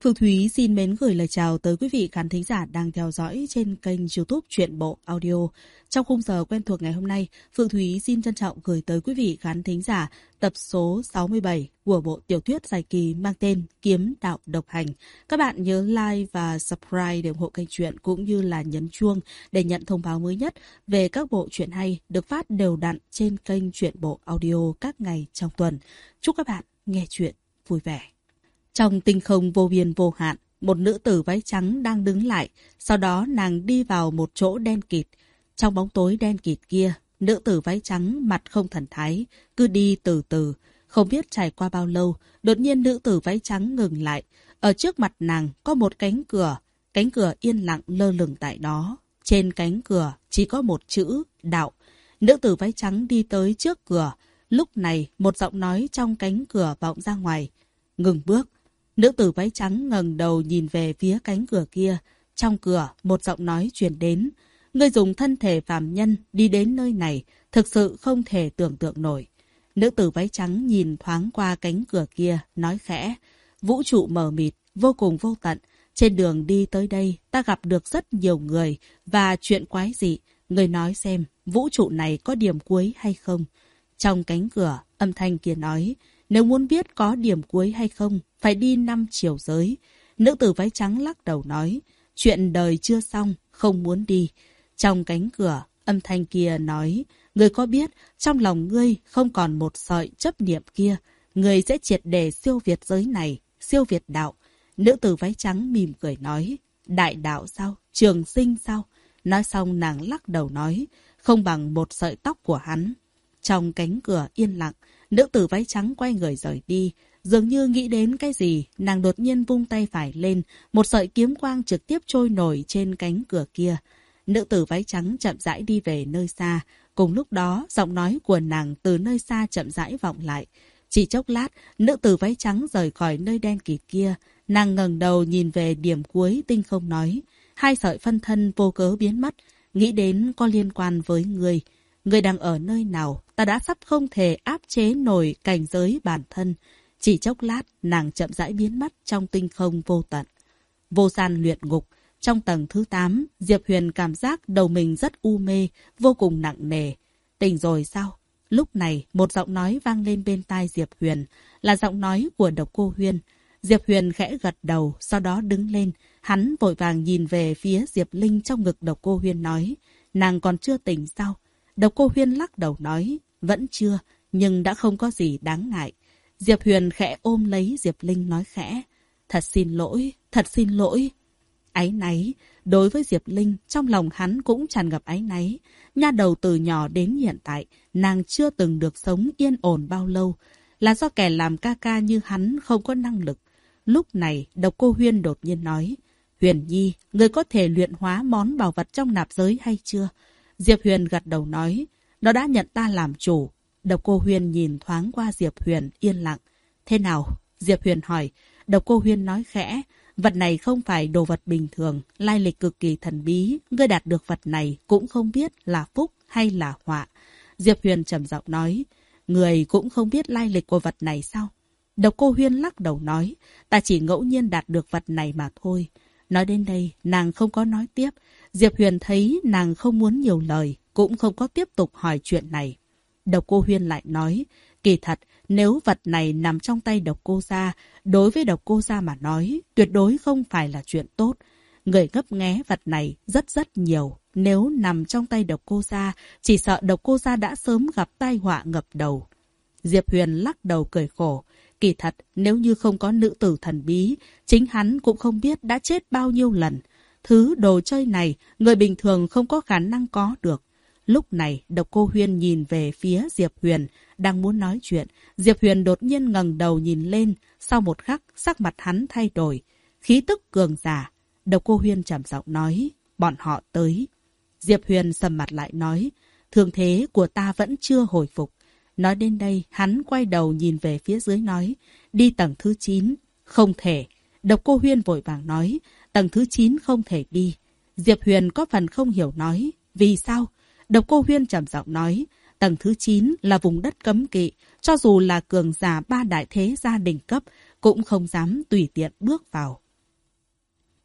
Phương Thúy xin mến gửi lời chào tới quý vị khán thính giả đang theo dõi trên kênh YouTube Truyện Bộ Audio. Trong khung giờ quen thuộc ngày hôm nay, Phương Thúy xin trân trọng gửi tới quý vị khán thính giả tập số 67 của bộ tiểu thuyết dài kỳ mang tên Kiếm Đạo Độc Hành. Các bạn nhớ like và subscribe để ủng hộ kênh truyện cũng như là nhấn chuông để nhận thông báo mới nhất về các bộ truyện hay được phát đều đặn trên kênh Truyện Bộ Audio các ngày trong tuần. Chúc các bạn nghe truyện vui vẻ. Trong tinh không vô biên vô hạn, một nữ tử váy trắng đang đứng lại, sau đó nàng đi vào một chỗ đen kịt. Trong bóng tối đen kịt kia, nữ tử váy trắng mặt không thần thái, cứ đi từ từ. Không biết trải qua bao lâu, đột nhiên nữ tử váy trắng ngừng lại. Ở trước mặt nàng có một cánh cửa yên lặng lơ lửng tại đó. Trên cánh cửa chỉ có một chữ, đạo. Nữ tử váy trắng đi tới trước cửa. Lúc này, một giọng nói trong cánh cửa vọng ra ngoài. Ngừng bước. Nữ tử váy trắng ngẩng đầu nhìn về phía cánh cửa kia. Trong cửa, một giọng nói truyền đến. Ngươi dùng thân thể phàm nhân đi đến nơi này, thực sự không thể tưởng tượng nổi. Nữ tử váy trắng nhìn thoáng qua cánh cửa kia, nói khẽ. Vũ trụ mờ mịt, vô cùng vô tận. Trên đường đi tới đây, ta gặp được rất nhiều người và chuyện quái dị. Ngươi nói xem, vũ trụ này có điểm cuối hay không? Trong cánh cửa, âm thanh kia nói. Nếu muốn biết có điểm cuối hay không, phải đi 5 chiều giới. Nữ tử váy trắng lắc đầu nói, chuyện đời chưa xong, không muốn đi. Trong cánh cửa, âm thanh kia nói, ngươi có biết trong lòng ngươi không còn một sợi chấp niệm kia, ngươi sẽ triệt để siêu việt giới này, siêu việt đạo. Nữ tử váy trắng mỉm cười nói, đại đạo sao, trường sinh sao? Nói xong nàng lắc đầu nói, không bằng một sợi tóc của hắn. Trong cánh cửa yên lặng, nữ tử váy trắng quay người rời đi. Dường như nghĩ đến cái gì, nàng đột nhiên vung tay phải lên, một sợi kiếm quang trực tiếp trôi nổi trên cánh cửa kia. Nữ tử váy trắng chậm rãi đi về nơi xa. Cùng lúc đó, giọng nói của nàng từ nơi xa chậm rãi vọng lại. Chỉ chốc lát, nữ tử váy trắng rời khỏi nơi đen kịt kia. Nàng ngẩng đầu nhìn về điểm cuối tinh không nói. Hai sợi phân thân vô cớ biến mất, nghĩ đến có liên quan với ngươi. Ngươi đang ở nơi nào, ta đã sắp không thể áp chế nổi cảnh giới bản thân. Chỉ chốc lát, nàng chậm rãi biến mất trong tinh không vô tận. Vô gian luyện ngục. Trong tầng thứ 8, Diệp Huyền cảm giác đầu mình rất u mê, vô cùng nặng nề. Tỉnh rồi sao? Lúc này, một giọng nói vang lên bên tai Diệp Huyền, là giọng nói của Độc Cô Huyên. Diệp Huyền khẽ gật đầu, sau đó đứng lên. Hắn vội vàng nhìn về phía Diệp Linh trong ngực Độc Cô Huyên nói, nàng còn chưa tỉnh sao? Độc Cô Huyên lắc đầu nói, vẫn chưa, nhưng đã không có gì đáng ngại. Diệp Huyền khẽ ôm lấy Diệp Linh nói khẽ, thật xin lỗi, thật xin lỗi. Áy náy, đối với Diệp Linh, trong lòng hắn cũng tràn ngập áy náy. Nha đầu từ nhỏ đến hiện tại, nàng chưa từng được sống yên ổn bao lâu. Là do kẻ làm ca ca như hắn không có năng lực. Lúc này, Độc Cô Huyên đột nhiên nói, Huyền Nhi, người có thể luyện hóa món bảo vật trong nạp giới hay chưa? Diệp Huyền gật đầu nói, nó đã nhận ta làm chủ. Độc Cô Huyên nhìn thoáng qua Diệp Huyền yên lặng. Thế nào? Diệp Huyền hỏi. Độc Cô Huyên nói khẽ, vật này không phải đồ vật bình thường, lai lịch cực kỳ thần bí. Ngươi đạt được vật này cũng không biết là phúc hay là họa. Diệp Huyền trầm giọng nói, người cũng không biết lai lịch của vật này sao? Độc Cô Huyên lắc đầu nói, ta chỉ ngẫu nhiên đạt được vật này mà thôi. Nói đến đây, nàng không có nói tiếp. Diệp Huyền thấy nàng không muốn nhiều lời, cũng không có tiếp tục hỏi chuyện này. Độc Cô Huyên lại nói, kỳ thật, nếu vật này nằm trong tay Độc Cô gia, đối với Độc Cô gia mà nói, tuyệt đối không phải là chuyện tốt. Người ngấp nghé vật này rất nhiều. Nếu nằm trong tay Độc Cô gia, chỉ sợ Độc Cô gia đã sớm gặp tai họa ngập đầu. Diệp Huyền lắc đầu cười khổ. Kỳ thật, nếu như không có nữ tử thần bí, chính hắn cũng không biết đã chết bao nhiêu lần. Thứ đồ chơi này, người bình thường không có khả năng có được. Lúc này, Độc Cô Huyên nhìn về phía Diệp Huyền, đang muốn nói chuyện. Diệp Huyền đột nhiên ngẩng đầu nhìn lên, sau một khắc, sắc mặt hắn thay đổi. Khí tức cường giả. Độc Cô Huyên trầm giọng nói, bọn họ tới. Diệp Huyền sầm mặt lại nói, thương thế của ta vẫn chưa hồi phục. Nói đến đây, hắn quay đầu nhìn về phía dưới nói, đi tầng thứ 9. Không thể. Độc Cô Huyên vội vàng nói, tầng thứ 9 không thể đi. Diệp Huyền có phần không hiểu nói, vì sao? Độc Cô Huyên trầm giọng nói, tầng thứ 9 là vùng đất cấm kỵ, cho dù là cường giả 3 đại thế gia đình cấp, cũng không dám tùy tiện bước vào.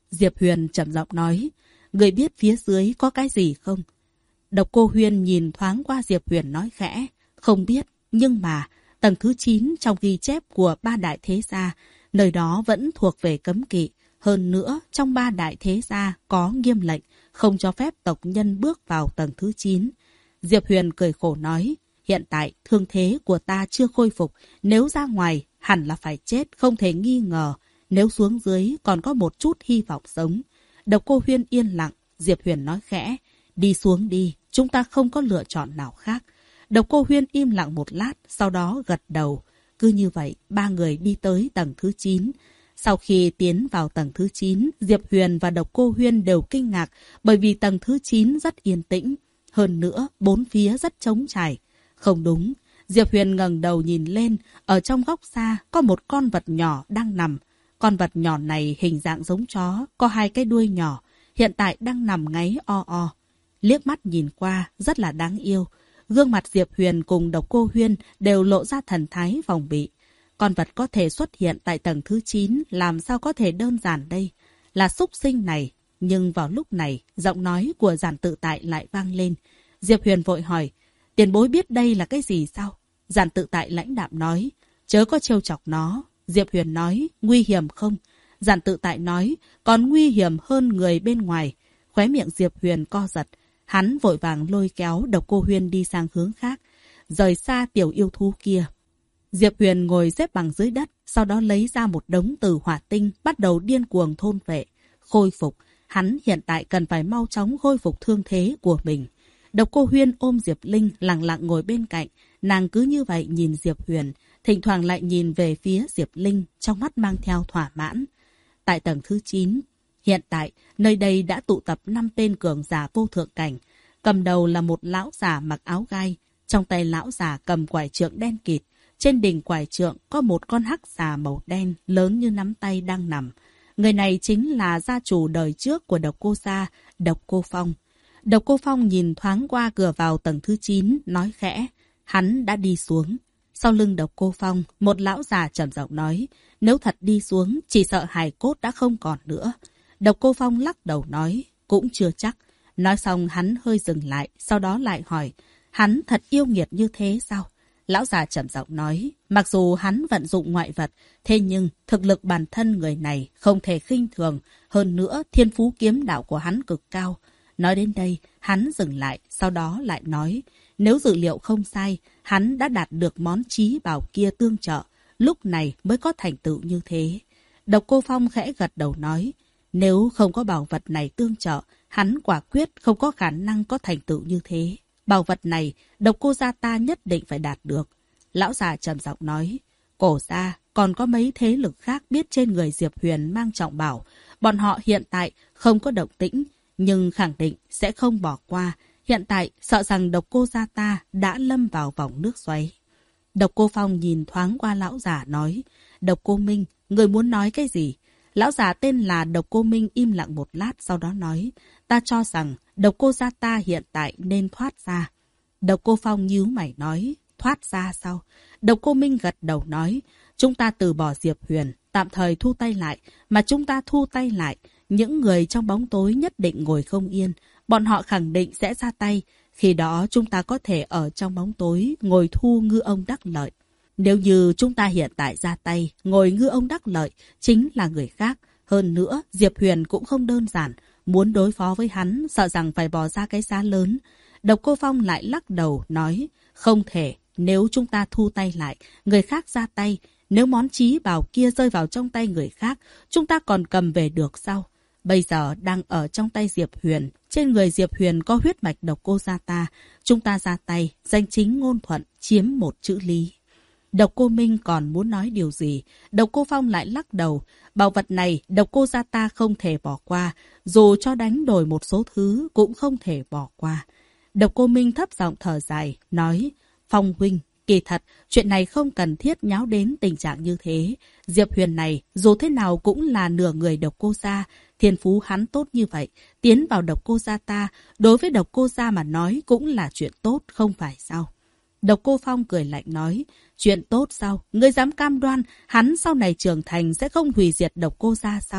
Diệp Huyền trầm giọng nói, người biết phía dưới có cái gì không? Độc Cô Huyên nhìn thoáng qua Diệp Huyền nói khẽ, không biết, nhưng mà tầng thứ 9 trong ghi chép của 3 đại thế gia, nơi đó vẫn thuộc về cấm kỵ. Hơn nữa, trong 3 đại thế gia có nghiêm lệnh, không cho phép tộc nhân bước vào tầng thứ 9. Diệp Huyền cười khổ nói, hiện tại thương thế của ta chưa khôi phục, nếu ra ngoài hẳn là phải chết không thể nghi ngờ, nếu xuống dưới còn có một chút hy vọng sống. Độc Cô Huyên yên lặng, Diệp Huyền nói khẽ, đi xuống đi, chúng ta không có lựa chọn nào khác. Độc Cô Huyên im lặng một lát, sau đó gật đầu. Cứ như vậy, 3 người đi tới tầng thứ 9. Sau khi tiến vào tầng thứ 9, Diệp Huyền và Độc Cô Huyên đều kinh ngạc bởi vì tầng thứ 9 rất yên tĩnh. Hơn nữa, 4 phía rất trống trải. Không đúng, Diệp Huyền ngẩng đầu nhìn lên, ở trong góc xa có một con vật nhỏ đang nằm. Con vật nhỏ này hình dạng giống chó, có 2 cái đuôi nhỏ, hiện tại đang nằm ngáy o o. Liếc mắt nhìn qua, rất là đáng yêu. Gương mặt Diệp Huyền cùng Độc Cô Huyên đều lộ ra thần thái phòng bị. Con vật có thể xuất hiện tại tầng thứ 9, làm sao có thể đơn giản đây? Là súc sinh này. Nhưng vào lúc này, giọng nói của Giản Tự Tại lại vang lên. Diệp Huyền vội hỏi, tiền bối biết đây là cái gì sao? Giản Tự Tại lãnh đạm nói, chớ có trêu chọc nó. Diệp Huyền nói, nguy hiểm không? Giản Tự Tại nói, còn nguy hiểm hơn người bên ngoài. Khóe miệng Diệp Huyền co giật. Hắn vội vàng lôi kéo Độc Cô Huyên đi sang hướng khác, rời xa tiểu yêu thú kia. Diệp Huyền ngồi xếp bằng dưới đất, sau đó lấy ra một đống từ hỏa tinh, bắt đầu điên cuồng thôn vệ, khôi phục. Hắn hiện tại cần phải mau chóng khôi phục thương thế của mình. Độc Cô Huyên ôm Diệp Linh lặng lặng ngồi bên cạnh, nàng cứ như vậy nhìn Diệp Huyền, thỉnh thoảng lại nhìn về phía Diệp Linh, trong mắt mang theo thỏa mãn. Tại tầng thứ 9, hiện tại, nơi đây đã tụ tập 5 tên cường giả vô thượng cảnh. Cầm đầu là một lão già mặc áo gai. Trong tay lão già cầm quải trượng đen kịt. Trên đỉnh quải trượng có một con hắc xà màu đen lớn như nắm tay đang nằm. Người này chính là gia chủ đời trước của Độc Cô gia, Độc Cô Phong. Độc Cô Phong nhìn thoáng qua cửa vào tầng thứ 9, nói khẽ. Hắn đã đi xuống. Sau lưng Độc Cô Phong, một lão già trầm giọng nói. Nếu thật đi xuống, chỉ sợ hài cốt đã không còn nữa. Độc Cô Phong lắc đầu nói, cũng chưa chắc. Nói xong hắn hơi dừng lại, sau đó lại hỏi, hắn thật yêu nghiệt như thế sao? Lão già trầm giọng nói, mặc dù hắn vận dụng ngoại vật, thế nhưng thực lực bản thân người này không thể khinh thường. Hơn nữa, thiên phú kiếm đạo của hắn cực cao. Nói đến đây, hắn dừng lại, sau đó lại nói, nếu dữ liệu không sai, hắn đã đạt được món chí bảo kia tương trợ, lúc này mới có thành tựu như thế. Độc Cô Phong khẽ gật đầu nói, nếu không có bảo vật này tương trợ, hắn quả quyết không có khả năng có thành tựu như thế. Bảo vật này, Độc Cô gia ta nhất định phải đạt được. Lão già trầm giọng nói, Cổ gia còn có mấy thế lực khác biết trên người Diệp Huyền mang trọng bảo. Bọn họ hiện tại không có động tĩnh, nhưng khẳng định sẽ không bỏ qua. Hiện tại sợ rằng Độc Cô gia ta đã lâm vào vòng nước xoáy. Độc Cô Phong nhìn thoáng qua lão già nói, Độc Cô Minh, người muốn nói cái gì? Lão già tên là Độc Cô Minh im lặng một lát, sau đó nói, ta cho rằng Độc Cô gia ta hiện tại nên thoát ra. Độc Cô Phong nhíu mày nói, thoát ra sao? Độc Cô Minh gật đầu nói, chúng ta từ bỏ Diệp Huyền, tạm thời thu tay lại, mà chúng ta thu tay lại, những người trong bóng tối nhất định ngồi không yên, bọn họ khẳng định sẽ ra tay, khi đó chúng ta có thể ở trong bóng tối ngồi thu ngư ông đắc lợi. Nếu như chúng ta hiện tại ra tay, ngồi ngư ông đắc lợi, chính là người khác. Hơn nữa, Diệp Huyền cũng không đơn giản. Muốn đối phó với hắn, sợ rằng phải bỏ ra cái giá lớn. Độc Cô Phong lại lắc đầu, nói, không thể. Nếu chúng ta thu tay lại, người khác ra tay. Nếu món chí bảo kia rơi vào trong tay người khác, chúng ta còn cầm về được sao? Bây giờ đang ở trong tay Diệp Huyền. Trên người Diệp Huyền có huyết mạch Độc Cô gia ta. Chúng ta ra tay, danh chính ngôn thuận, chiếm một chữ lý. Độc Cô Minh còn muốn nói điều gì, Độc Cô Phong lại lắc đầu. Bảo vật này Độc Cô gia ta không thể bỏ qua, dù cho đánh đổi một số thứ cũng không thể bỏ qua. Độc Cô Minh thấp giọng thở dài, nói, Phong huynh, kỳ thật, chuyện này không cần thiết nháo đến tình trạng như thế. Diệp Huyền này, dù thế nào cũng là nửa người Độc Cô gia, thiên phú hắn tốt như vậy, tiến vào Độc Cô gia ta, đối với Độc Cô gia mà nói cũng là chuyện tốt, không phải sao? Độc Cô Phong cười lạnh nói, chuyện tốt sao? Ngươi dám cam đoan hắn sau này trưởng thành sẽ không hủy diệt Độc Cô gia sao?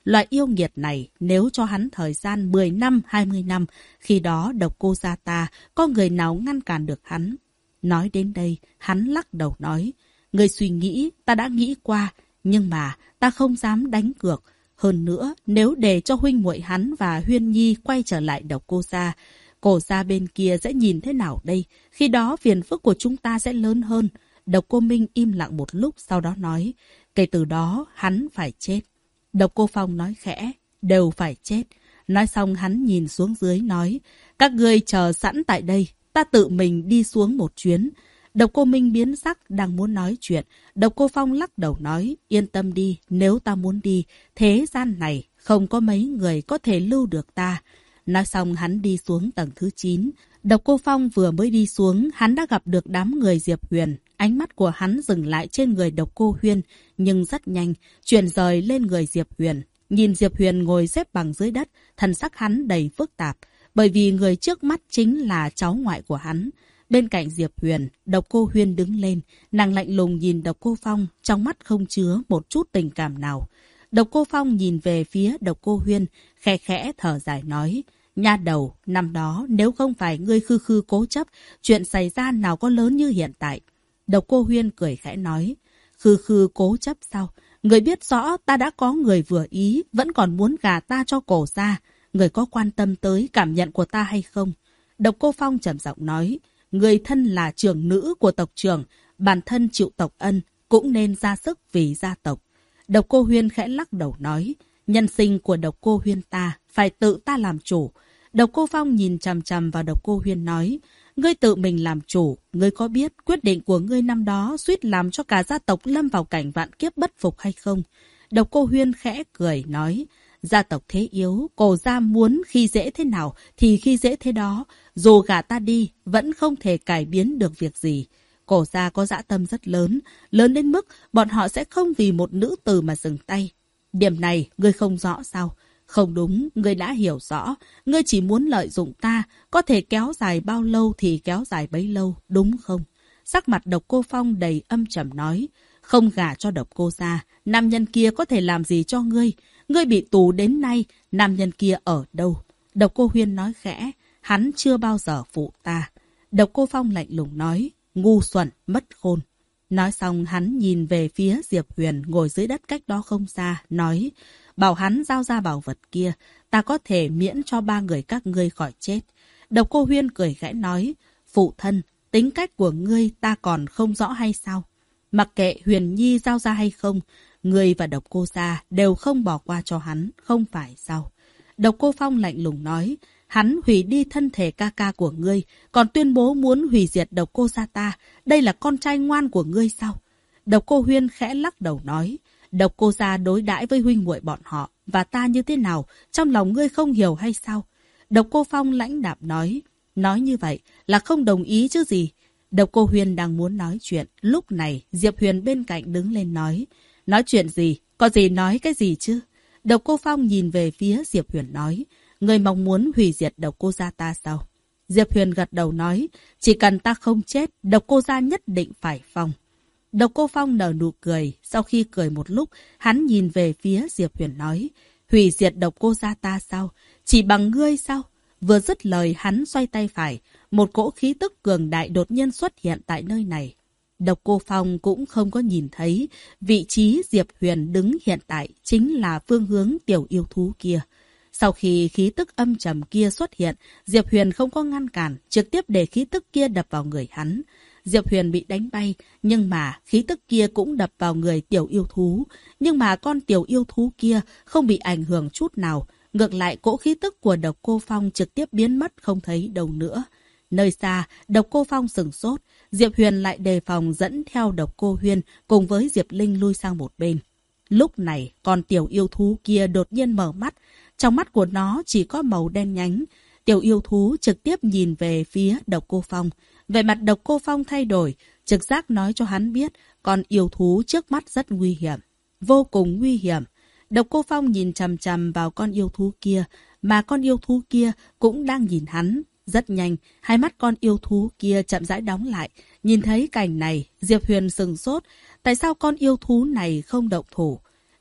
Loại yêu nghiệt này, nếu cho hắn thời gian 10 năm, 20 năm, khi đó độc cô gia ta, có người nào ngăn cản được hắn? Nói đến đây, hắn lắc đầu nói, người suy nghĩ, ta đã nghĩ qua, nhưng mà ta không dám đánh cược. Hơn nữa, nếu để cho huynh muội hắn và Huyên Nhi quay trở lại độc cô gia, cổ gia bên kia sẽ nhìn thế nào đây? Khi đó phiền phức của chúng ta sẽ lớn hơn. Độc Cô Minh im lặng một lúc sau đó nói, kể từ đó hắn phải chết. Độc Cô Phong nói khẽ, đều phải chết. Nói xong hắn nhìn xuống dưới nói, các ngươi chờ sẵn tại đây, ta tự mình đi xuống một chuyến. Độc Cô Minh biến sắc đang muốn nói chuyện. Độc Cô Phong lắc đầu nói, yên tâm đi, nếu ta muốn đi, thế gian này không có mấy người có thể lưu được ta. Nói xong hắn đi xuống tầng thứ 9. Độc Cô Phong vừa mới đi xuống, hắn đã gặp được đám người Diệp Huyền. Ánh mắt của hắn dừng lại trên người Độc Cô Huyên, nhưng rất nhanh, chuyển rời lên người Diệp Huyền. Nhìn Diệp Huyền ngồi xếp bằng dưới đất, thần sắc hắn đầy phức tạp, bởi vì người trước mắt chính là cháu ngoại của hắn. Bên cạnh Diệp Huyền, Độc Cô Huyên đứng lên, nàng lạnh lùng nhìn Độc Cô Phong, trong mắt không chứa một chút tình cảm nào. Độc Cô Phong nhìn về phía Độc Cô Huyên, khẽ khẽ thở dài nói, nha đầu, năm đó nếu không phải ngươi khư khư cố chấp, chuyện xảy ra nào có lớn như hiện tại. Độc Cô Huyên cười khẽ nói, khư khư cố chấp sao? Người biết rõ ta đã có người vừa ý, vẫn còn muốn gả ta cho cổ gia. Người có quan tâm tới cảm nhận của ta hay không? Độc Cô Phong trầm giọng nói, người thân là trưởng nữ của tộc trưởng, bản thân chịu tộc ân, cũng nên ra sức vì gia tộc. Độc Cô Huyên khẽ lắc đầu nói, nhân sinh của Độc Cô Huyên ta, phải tự ta làm chủ. Độc Cô Phong nhìn chằm chằm vào Độc Cô Huyên nói, ngươi tự mình làm chủ, ngươi có biết quyết định của ngươi năm đó suýt làm cho cả gia tộc lâm vào cảnh vạn kiếp bất phục hay không? Độc Cô Huyên khẽ cười nói, gia tộc thế yếu, cổ gia muốn khi dễ thế nào thì khi dễ thế đó, dù gả ta đi vẫn không thể cải biến được việc gì. Cổ gia có dã tâm rất lớn, lớn đến mức bọn họ sẽ không vì một nữ tử mà dừng tay. Điểm này ngươi không rõ sao? Không đúng, ngươi đã hiểu rõ. Ngươi chỉ muốn lợi dụng ta, có thể kéo dài bao lâu thì kéo dài bấy lâu, đúng không? Sắc mặt Độc Cô Phong đầy âm trầm nói, không gả cho Độc Cô gia, nam nhân kia có thể làm gì cho ngươi? Ngươi bị tù đến nay, nam nhân kia ở đâu? Độc Cô Huyên nói khẽ, hắn chưa bao giờ phụ ta. Độc Cô Phong lạnh lùng nói, ngu xuẩn, mất khôn. Nói xong hắn nhìn về phía Diệp Huyền ngồi dưới đất cách đó không xa, nói, bảo hắn giao ra bảo vật kia, ta có thể miễn cho 3 người các ngươi khỏi chết. Độc Cô Huyên cười khẽ nói, phụ thân, tính cách của ngươi ta còn không rõ hay sao? Mặc kệ Huyền Nhi giao ra hay không, ngươi và Độc Cô gia đều không bỏ qua cho hắn, không phải sao? Độc Cô Phong lạnh lùng nói, hắn hủy đi thân thể ca ca của ngươi, còn tuyên bố muốn hủy diệt Độc Cô gia ta. Đây là con trai ngoan của ngươi sao? Độc Cô Huyên khẽ lắc đầu nói, Độc Cô gia đối đãi với huynh muội bọn họ và ta như thế nào, trong lòng ngươi không hiểu hay sao? Độc Cô Phong lãnh đạm nói như vậy là không đồng ý chứ gì? Độc Cô Huyên đang muốn nói chuyện, lúc này Diệp Huyền bên cạnh đứng lên nói chuyện gì? Có gì nói cái gì chứ? Độc Cô Phong nhìn về phía Diệp Huyền nói, người mong muốn hủy diệt Độc Cô gia ta sao? Diệp Huyền gật đầu nói, chỉ cần ta không chết, Độc Cô gia nhất định phải phong. Độc Cô Phong nở nụ cười, sau khi cười một lúc, hắn nhìn về phía Diệp Huyền nói, hủy diệt Độc Cô gia ta sao? Chỉ bằng ngươi sao? Vừa dứt lời hắn xoay tay phải, một cỗ khí tức cường đại đột nhiên xuất hiện tại nơi này. Độc Cô Phong cũng không có nhìn thấy, vị trí Diệp Huyền đứng hiện tại chính là phương hướng tiểu yêu thú kia. Sau khi khí tức âm trầm kia xuất hiện, Diệp Huyền không có ngăn cản, trực tiếp để khí tức kia đập vào người hắn. Diệp Huyền bị đánh bay, nhưng mà khí tức kia cũng đập vào người tiểu yêu thú. Nhưng mà con tiểu yêu thú kia không bị ảnh hưởng chút nào. Ngược lại cỗ khí tức của Độc Cô Phong trực tiếp biến mất không thấy đâu nữa. Nơi xa, Độc Cô Phong sửng sốt. Diệp Huyền lại đề phòng dẫn theo Độc Cô Huyên cùng với Diệp Linh lui sang một bên. Lúc này, con tiểu yêu thú kia đột nhiên mở mắt. Trong mắt của nó chỉ có màu đen nhánh. Tiểu yêu thú trực tiếp nhìn về phía Độc Cô Phong. Vẻ mặt Độc Cô Phong thay đổi, trực giác nói cho hắn biết con yêu thú trước mắt rất nguy hiểm. Vô cùng nguy hiểm. Độc Cô Phong nhìn chằm chằm vào con yêu thú kia, mà con yêu thú kia cũng đang nhìn hắn. Rất nhanh, hai mắt con yêu thú kia chậm rãi đóng lại. Nhìn thấy cảnh này, Diệp Huyền sừng sốt. Tại sao con yêu thú này không động thủ?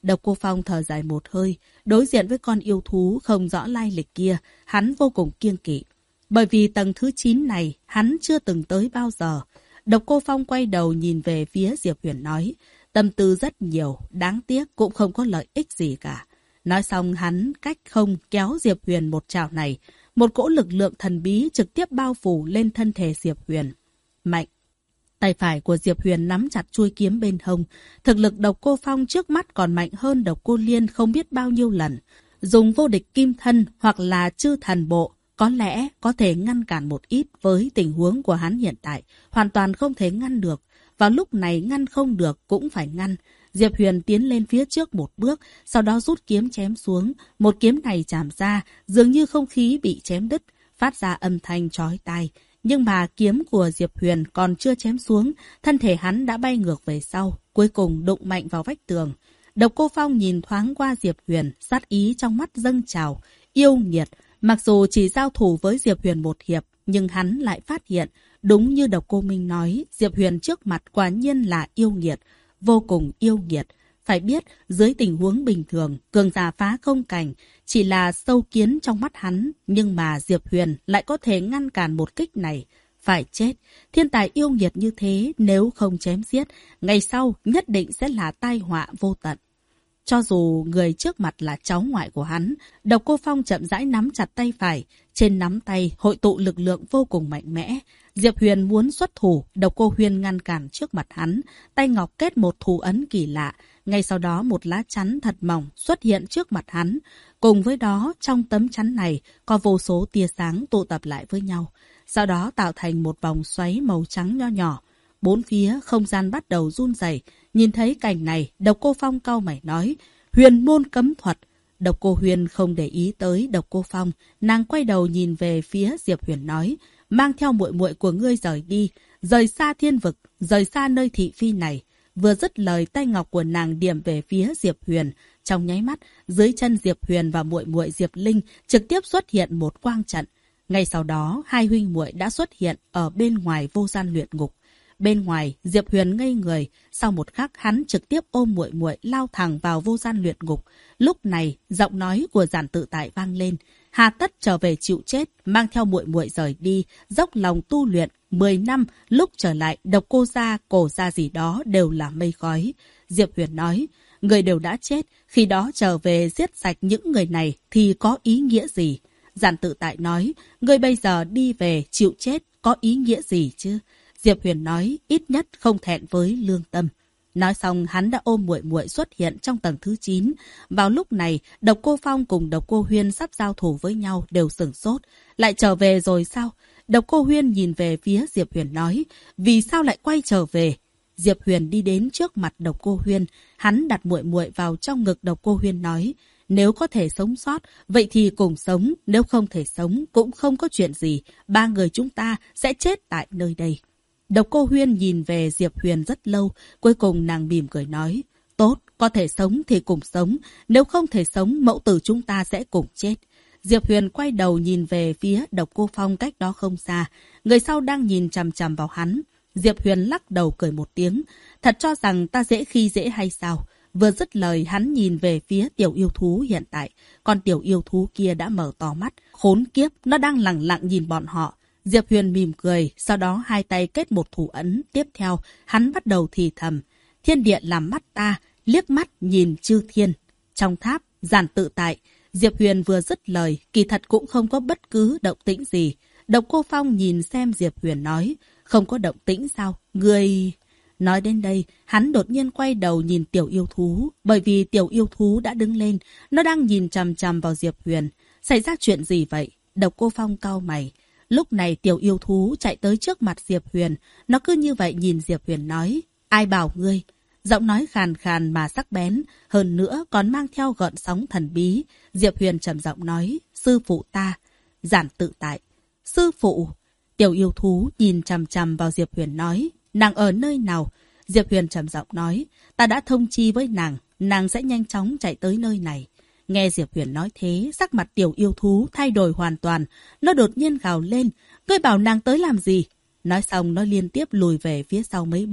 Độc Cô Phong thở dài một hơi, đối diện với con yêu thú không rõ lai lịch kia, hắn vô cùng kiêng kỵ. Bởi vì tầng thứ 9 này, hắn chưa từng tới bao giờ. Độc Cô Phong quay đầu nhìn về phía Diệp Huyền nói, tâm tư rất nhiều, đáng tiếc cũng không có lợi ích gì cả. Nói xong hắn cách không kéo Diệp Huyền một chảo này, một cỗ lực lượng thần bí trực tiếp bao phủ lên thân thể Diệp Huyền. Mạnh! Tay phải của Diệp Huyền nắm chặt chuôi kiếm bên hông. Thực lực Độc Cô Phong trước mắt còn mạnh hơn Độc Cô Liên không biết bao nhiêu lần. Dùng vô địch kim thân hoặc là chư thần bộ, có lẽ có thể ngăn cản một ít với tình huống của hắn hiện tại. Hoàn toàn không thể ngăn được. Vào lúc này ngăn không được cũng phải ngăn. Diệp Huyền tiến lên phía trước một bước, sau đó rút kiếm chém xuống. Một kiếm này chạm ra, dường như không khí bị chém đứt, phát ra âm thanh chói tai. Nhưng mà kiếm của Diệp Huyền còn chưa chém xuống, thân thể hắn đã bay ngược về sau, cuối cùng đụng mạnh vào vách tường. Độc Cô Phong nhìn thoáng qua Diệp Huyền, sát ý trong mắt dâng trào, yêu nghiệt. Mặc dù chỉ giao thủ với Diệp Huyền một hiệp, nhưng hắn lại phát hiện, đúng như Độc Cô Minh nói, Diệp Huyền trước mặt quả nhiên là yêu nghiệt, vô cùng yêu nghiệt. Phải biết, dưới tình huống bình thường, cường giả phá không cảnh chỉ là sâu kiến trong mắt hắn, nhưng mà Diệp Huyền lại có thể ngăn cản một kích này. Phải chết, thiên tài yêu nghiệt như thế nếu không chém giết, ngày sau nhất định sẽ là tai họa vô tận. Cho dù người trước mặt là cháu ngoại của hắn, Độc Cô Phong chậm rãi nắm chặt tay phải, trên nắm tay hội tụ lực lượng vô cùng mạnh mẽ. Diệp Huyền muốn xuất thủ, Độc Cô Huyên ngăn cản trước mặt hắn, tay ngọc kết một thủ ấn kỳ lạ. Ngay sau đó một lá chắn thật mỏng xuất hiện trước mặt hắn. Cùng với đó, trong tấm chắn này có vô số tia sáng tụ tập lại với nhau. Sau đó tạo thành một vòng xoáy màu trắng nho nhỏ. Bốn phía không gian bắt đầu run rẩy. Nhìn thấy cảnh này, Độc Cô Phong cau mày nói, huyền môn cấm thuật. Độc Cô Huyên không để ý tới Độc Cô Phong, nàng quay đầu nhìn về phía Diệp Huyền nói, mang theo muội muội của ngươi rời đi, rời xa thiên vực, rời xa nơi thị phi này. Vừa dứt lời, tay ngọc của nàng điểm về phía Diệp Huyền. Trong nháy mắt, dưới chân Diệp Huyền và muội muội Diệp Linh trực tiếp xuất hiện một quang trận. Ngay sau đó, hai huynh muội đã xuất hiện ở bên ngoài vô gian luyện ngục. Bên ngoài, Diệp Huyền ngây người, sau một khắc hắn trực tiếp ôm muội muội lao thẳng vào vô gian luyện ngục. Lúc này, giọng nói của Giản Tự Tại vang lên, hà tất trở về chịu chết, mang theo muội muội rời đi, dốc lòng tu luyện. 10 năm, lúc trở lại, Độc Cô gia, Cổ gia gì đó đều là mây khói. Diệp Huyền nói, người đều đã chết, khi đó trở về giết sạch những người này thì có ý nghĩa gì? Giản Tự Tại nói, người bây giờ đi về chịu chết có ý nghĩa gì chứ? Diệp Huyền nói, ít nhất không thẹn với lương tâm. Nói xong, hắn đã ôm muội muội xuất hiện trong tầng thứ 9. Vào lúc này, Độc Cô Phong cùng Độc Cô Huyên sắp giao thủ với nhau đều sửng sốt. Lại trở về rồi sao? Độc Cô Huyên nhìn về phía Diệp Huyền nói, vì sao lại quay trở về? Diệp Huyền đi đến trước mặt Độc Cô Huyên, hắn đặt muội muội vào trong ngực Độc Cô Huyên nói, nếu có thể sống sót, vậy thì cùng sống, nếu không thể sống cũng không có chuyện gì, ba người chúng ta sẽ chết tại nơi đây. Độc Cô Huyên nhìn về Diệp Huyền rất lâu, cuối cùng nàng mỉm cười nói, tốt, có thể sống thì cùng sống, nếu không thể sống mẫu tử chúng ta sẽ cùng chết. Diệp Huyền quay đầu nhìn về phía Độc Cô Phong cách đó không xa, người sau đang nhìn chằm chằm vào hắn. Diệp Huyền lắc đầu cười một tiếng, thật cho rằng ta dễ khi dễ hay sao? Vừa dứt lời hắn nhìn về phía tiểu yêu thú hiện tại, còn tiểu yêu thú kia đã mở to mắt, khốn kiếp, nó đang lẳng lặng nhìn bọn họ. Diệp Huyền mỉm cười, sau đó hai tay kết một thủ ấn, tiếp theo hắn bắt đầu thì thầm, thiên địa làm mắt ta, liếc mắt nhìn chư thiên. Trong tháp, Giản Tự Tại, Diệp Huyền vừa dứt lời, kỳ thật cũng không có bất cứ động tĩnh gì. Độc Cô Phong nhìn xem Diệp Huyền nói, không có động tĩnh sao, người... Nói đến đây, hắn đột nhiên quay đầu nhìn tiểu yêu thú, bởi vì tiểu yêu thú đã đứng lên, nó đang nhìn chằm chằm vào Diệp Huyền. Xảy ra chuyện gì vậy? Độc Cô Phong cau mày. Lúc này tiểu yêu thú chạy tới trước mặt Diệp Huyền, nó cứ như vậy nhìn Diệp Huyền nói, ai bảo ngươi? Giọng nói khàn khàn mà sắc bén, hơn nữa còn mang theo gợn sóng thần bí. Diệp Huyền trầm giọng nói, sư phụ ta. Giản Tự Tại. Sư phụ. Tiểu yêu thú nhìn chằm chằm vào Diệp Huyền nói, nàng ở nơi nào? Diệp Huyền trầm giọng nói, ta đã thông chi với nàng sẽ nhanh chóng chạy tới nơi này. Nghe Diệp Huyền nói thế, sắc mặt tiểu yêu thú thay đổi hoàn toàn. Nó đột nhiên gào lên, ngươi bảo nàng tới làm gì? Nói xong nó liên tiếp lùi về phía sau mấy bước.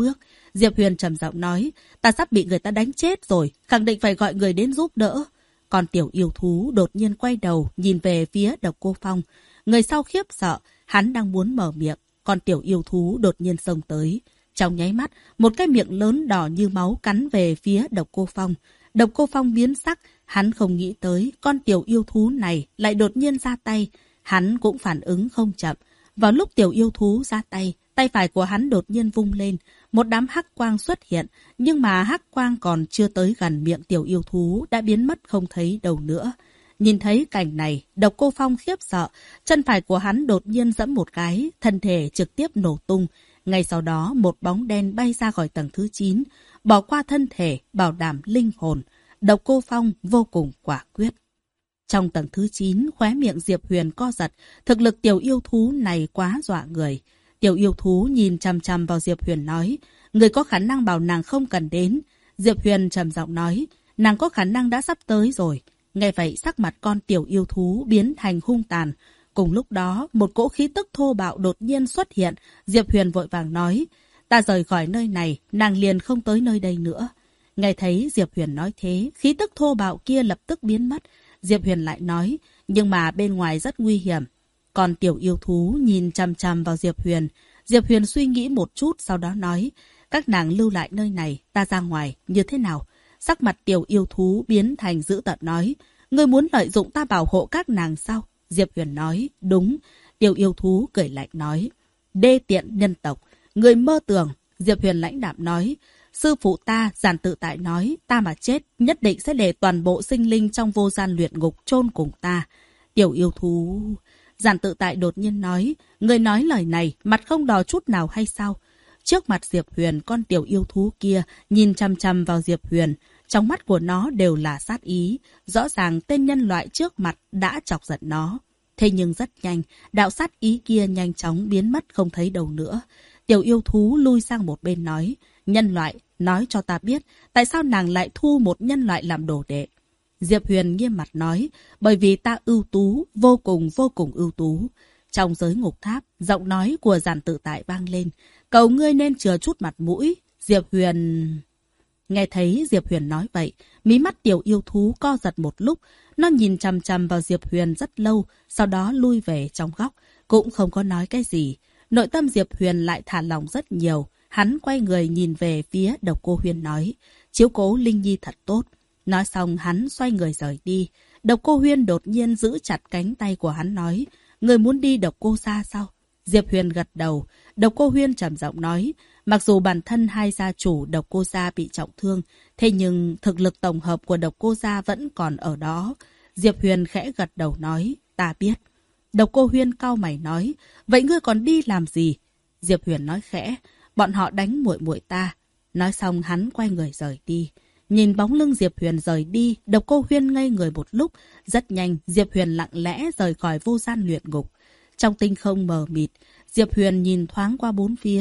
Diệp Huyền trầm giọng nói, ta sắp bị người ta đánh chết rồi, khẳng định phải gọi người đến giúp đỡ. Còn tiểu yêu thú đột nhiên quay đầu, nhìn về phía Độc Cô Phong. Người sau khiếp sợ, hắn đang muốn mở miệng, còn tiểu yêu thú đột nhiên xông tới. Trong nháy mắt, một cái miệng lớn đỏ như máu cắn về phía Độc Cô Phong. Độc Cô Phong biến sắc, hắn không nghĩ tới con tiểu yêu thú này lại đột nhiên ra tay. Hắn cũng phản ứng không chậm. Vào lúc tiểu yêu thú ra tay, tay phải của hắn đột nhiên vung lên. Một đám hắc quang xuất hiện, nhưng mà hắc quang còn chưa tới gần miệng tiểu yêu thú đã biến mất không thấy đâu nữa. Nhìn thấy cảnh này, Độc Cô Phong khiếp sợ, chân phải của hắn đột nhiên giẫm một cái, thân thể trực tiếp nổ tung. Ngay sau đó, một bóng đen bay ra khỏi tầng thứ 9, bỏ qua thân thể, bảo đảm linh hồn. Độc Cô Phong vô cùng quả quyết. Trong tầng thứ 9, khóe miệng Diệp Huyền co giật, thực lực tiểu yêu thú này quá dọa người. Tiểu yêu thú nhìn chằm chằm vào Diệp Huyền nói, người có khả năng bảo nàng không cần đến. Diệp Huyền trầm giọng nói, nàng có khả năng đã sắp tới rồi. Nghe vậy sắc mặt con tiểu yêu thú biến thành hung tàn. Cùng lúc đó, một cỗ khí tức thô bạo đột nhiên xuất hiện. Diệp Huyền vội vàng nói, ta rời khỏi nơi này, nàng liền không tới nơi đây nữa. Nghe thấy Diệp Huyền nói thế, khí tức thô bạo kia lập tức biến mất. Diệp Huyền lại nói, nhưng mà bên ngoài rất nguy hiểm. Còn tiểu yêu thú nhìn chằm chằm vào Diệp Huyền. Diệp Huyền suy nghĩ một chút, sau đó nói, các nàng lưu lại nơi này, ta ra ngoài, như thế nào? Sắc mặt tiểu yêu thú biến thành dữ tợn nói, ngươi muốn lợi dụng ta bảo hộ các nàng sao? Diệp Huyền nói, đúng. Tiểu yêu thú cười lạnh nói, đê tiện nhân tộc, người mơ tưởng. Diệp Huyền lãnh đạm nói, sư phụ ta Giản Tự Tại nói, ta mà chết, nhất định sẽ để toàn bộ sinh linh trong vô gian luyện ngục chôn cùng ta. Tiểu yêu thú... Giản Tự Tại đột nhiên nói, người nói lời này, mặt không đỏ chút nào hay sao? Trước mặt Diệp Huyền, con tiểu yêu thú kia nhìn chằm chằm vào Diệp Huyền. Trong mắt của nó đều là sát ý. Rõ ràng tên nhân loại trước mặt đã chọc giận nó. Thế nhưng rất nhanh, đạo sát ý kia nhanh chóng biến mất không thấy đâu nữa. Tiểu yêu thú lui sang một bên nói, nhân loại, nói cho ta biết, tại sao nàng lại thu một nhân loại làm đồ đệ? Diệp Huyền nghiêm mặt nói, bởi vì ta ưu tú, vô cùng ưu tú. Trong giới ngục tháp, giọng nói của Giản Tự Tại vang lên, cầu ngươi nên chừa chút mặt mũi. Diệp Huyền... Nghe thấy Diệp Huyền nói vậy, mí mắt tiểu yêu thú co giật một lúc, nó nhìn chằm chằm vào Diệp Huyền rất lâu, sau đó lui về trong góc, cũng không có nói cái gì. Nội tâm Diệp Huyền lại thả lỏng rất nhiều, hắn quay người nhìn về phía Độc Cô Huyên nói, chiếu cố Linh Nhi thật tốt. Nói xong hắn xoay người rời đi. Độc Cô Huyên đột nhiên giữ chặt cánh tay của hắn nói, người muốn đi Độc Cô gia sao? Diệp Huyền gật đầu. Độc Cô Huyên trầm giọng nói, mặc dù bản thân hai gia chủ Độc Cô gia bị trọng thương, thế nhưng thực lực tổng hợp của Độc Cô gia vẫn còn ở đó. Diệp Huyền khẽ gật đầu nói, ta biết. Độc Cô Huyên cau mày nói, vậy ngươi còn đi làm gì? Diệp Huyền nói khẽ, bọn họ đánh muội muội ta. Nói xong hắn quay người rời đi. Nhìn bóng lưng Diệp Huyền rời đi, Độc Cô Huyên ngây người một lúc. Rất nhanh, Diệp Huyền lặng lẽ rời khỏi vô gian luyện ngục. Trong tinh không mờ mịt, Diệp Huyền nhìn thoáng qua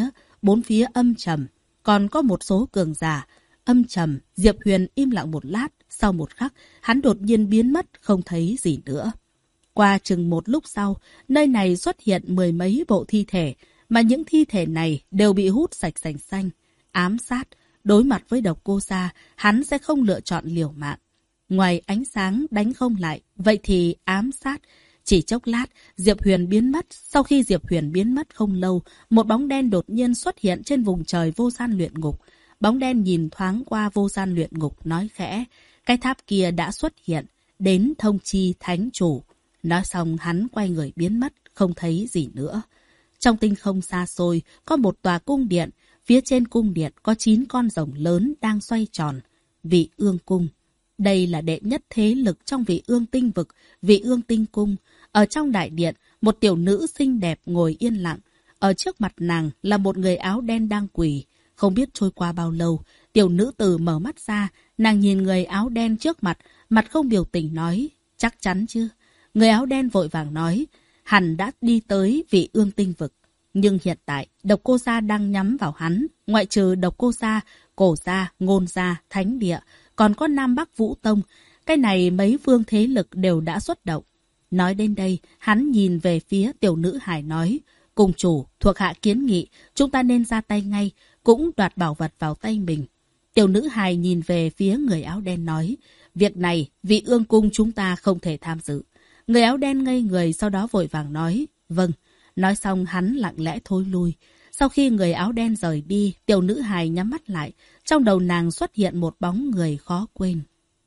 bốn phía âm trầm. Còn có một số cường giả. Âm trầm, Diệp Huyền im lặng một lát. Sau một khắc, hắn đột nhiên biến mất, không thấy gì nữa. Qua chừng một lúc sau, nơi này xuất hiện mười mấy bộ thi thể. Mà những thi thể này đều bị hút sạch sành xanh. Ám sát. Đối mặt với Độc Cô gia, hắn sẽ không lựa chọn liều mạng. Ngoài ánh sáng đánh không lại, vậy thì ám sát. Chỉ chốc lát, Diệp Huyền biến mất. Sau khi Diệp Huyền biến mất không lâu, một bóng đen đột nhiên xuất hiện trên vùng trời vô gian luyện ngục. Bóng đen nhìn thoáng qua vô gian luyện ngục, nói khẽ, cái tháp kia đã xuất hiện, đến thông chi thánh chủ. Nói xong hắn quay người biến mất, không thấy gì nữa. Trong tinh không xa xôi, có một tòa cung điện. Phía trên cung điện có 9 con rồng lớn đang xoay tròn. Vị Ương Cung. Đây là đệ nhất thế lực trong Vị Ương Tinh Vực, Vị Ương Tinh Cung. Ở trong đại điện, một tiểu nữ xinh đẹp ngồi yên lặng. Ở trước mặt nàng là một người áo đen đang quỳ. Không biết trôi qua bao lâu, tiểu nữ tử mở mắt ra, nàng nhìn người áo đen trước mặt, mặt không biểu tình nói, chắc chắn chứ? Người áo đen vội vàng nói, hẳn đã đi tới Vị Ương Tinh Vực. Nhưng hiện tại, Độc Cô gia đang nhắm vào hắn. Ngoại trừ Độc Cô gia, Cổ gia, Ngôn gia, Thánh địa, còn có Nam Bắc Vũ Tông. Cái này mấy phương thế lực đều đã xuất động. Nói đến đây, hắn nhìn về phía tiểu nữ hài nói, cùng chủ, thuộc hạ kiến nghị, chúng ta nên ra tay ngay. cũng đoạt bảo vật vào tay mình. Tiểu nữ hài nhìn về phía người áo đen nói, việc này vị ương cung chúng ta không thể tham dự. Người áo đen ngây người, sau đó vội vàng nói, vâng. Nói xong hắn lặng lẽ thối lui. Sau khi người áo đen rời đi, tiểu nữ hài nhắm mắt lại. Trong đầu nàng xuất hiện một bóng người khó quên.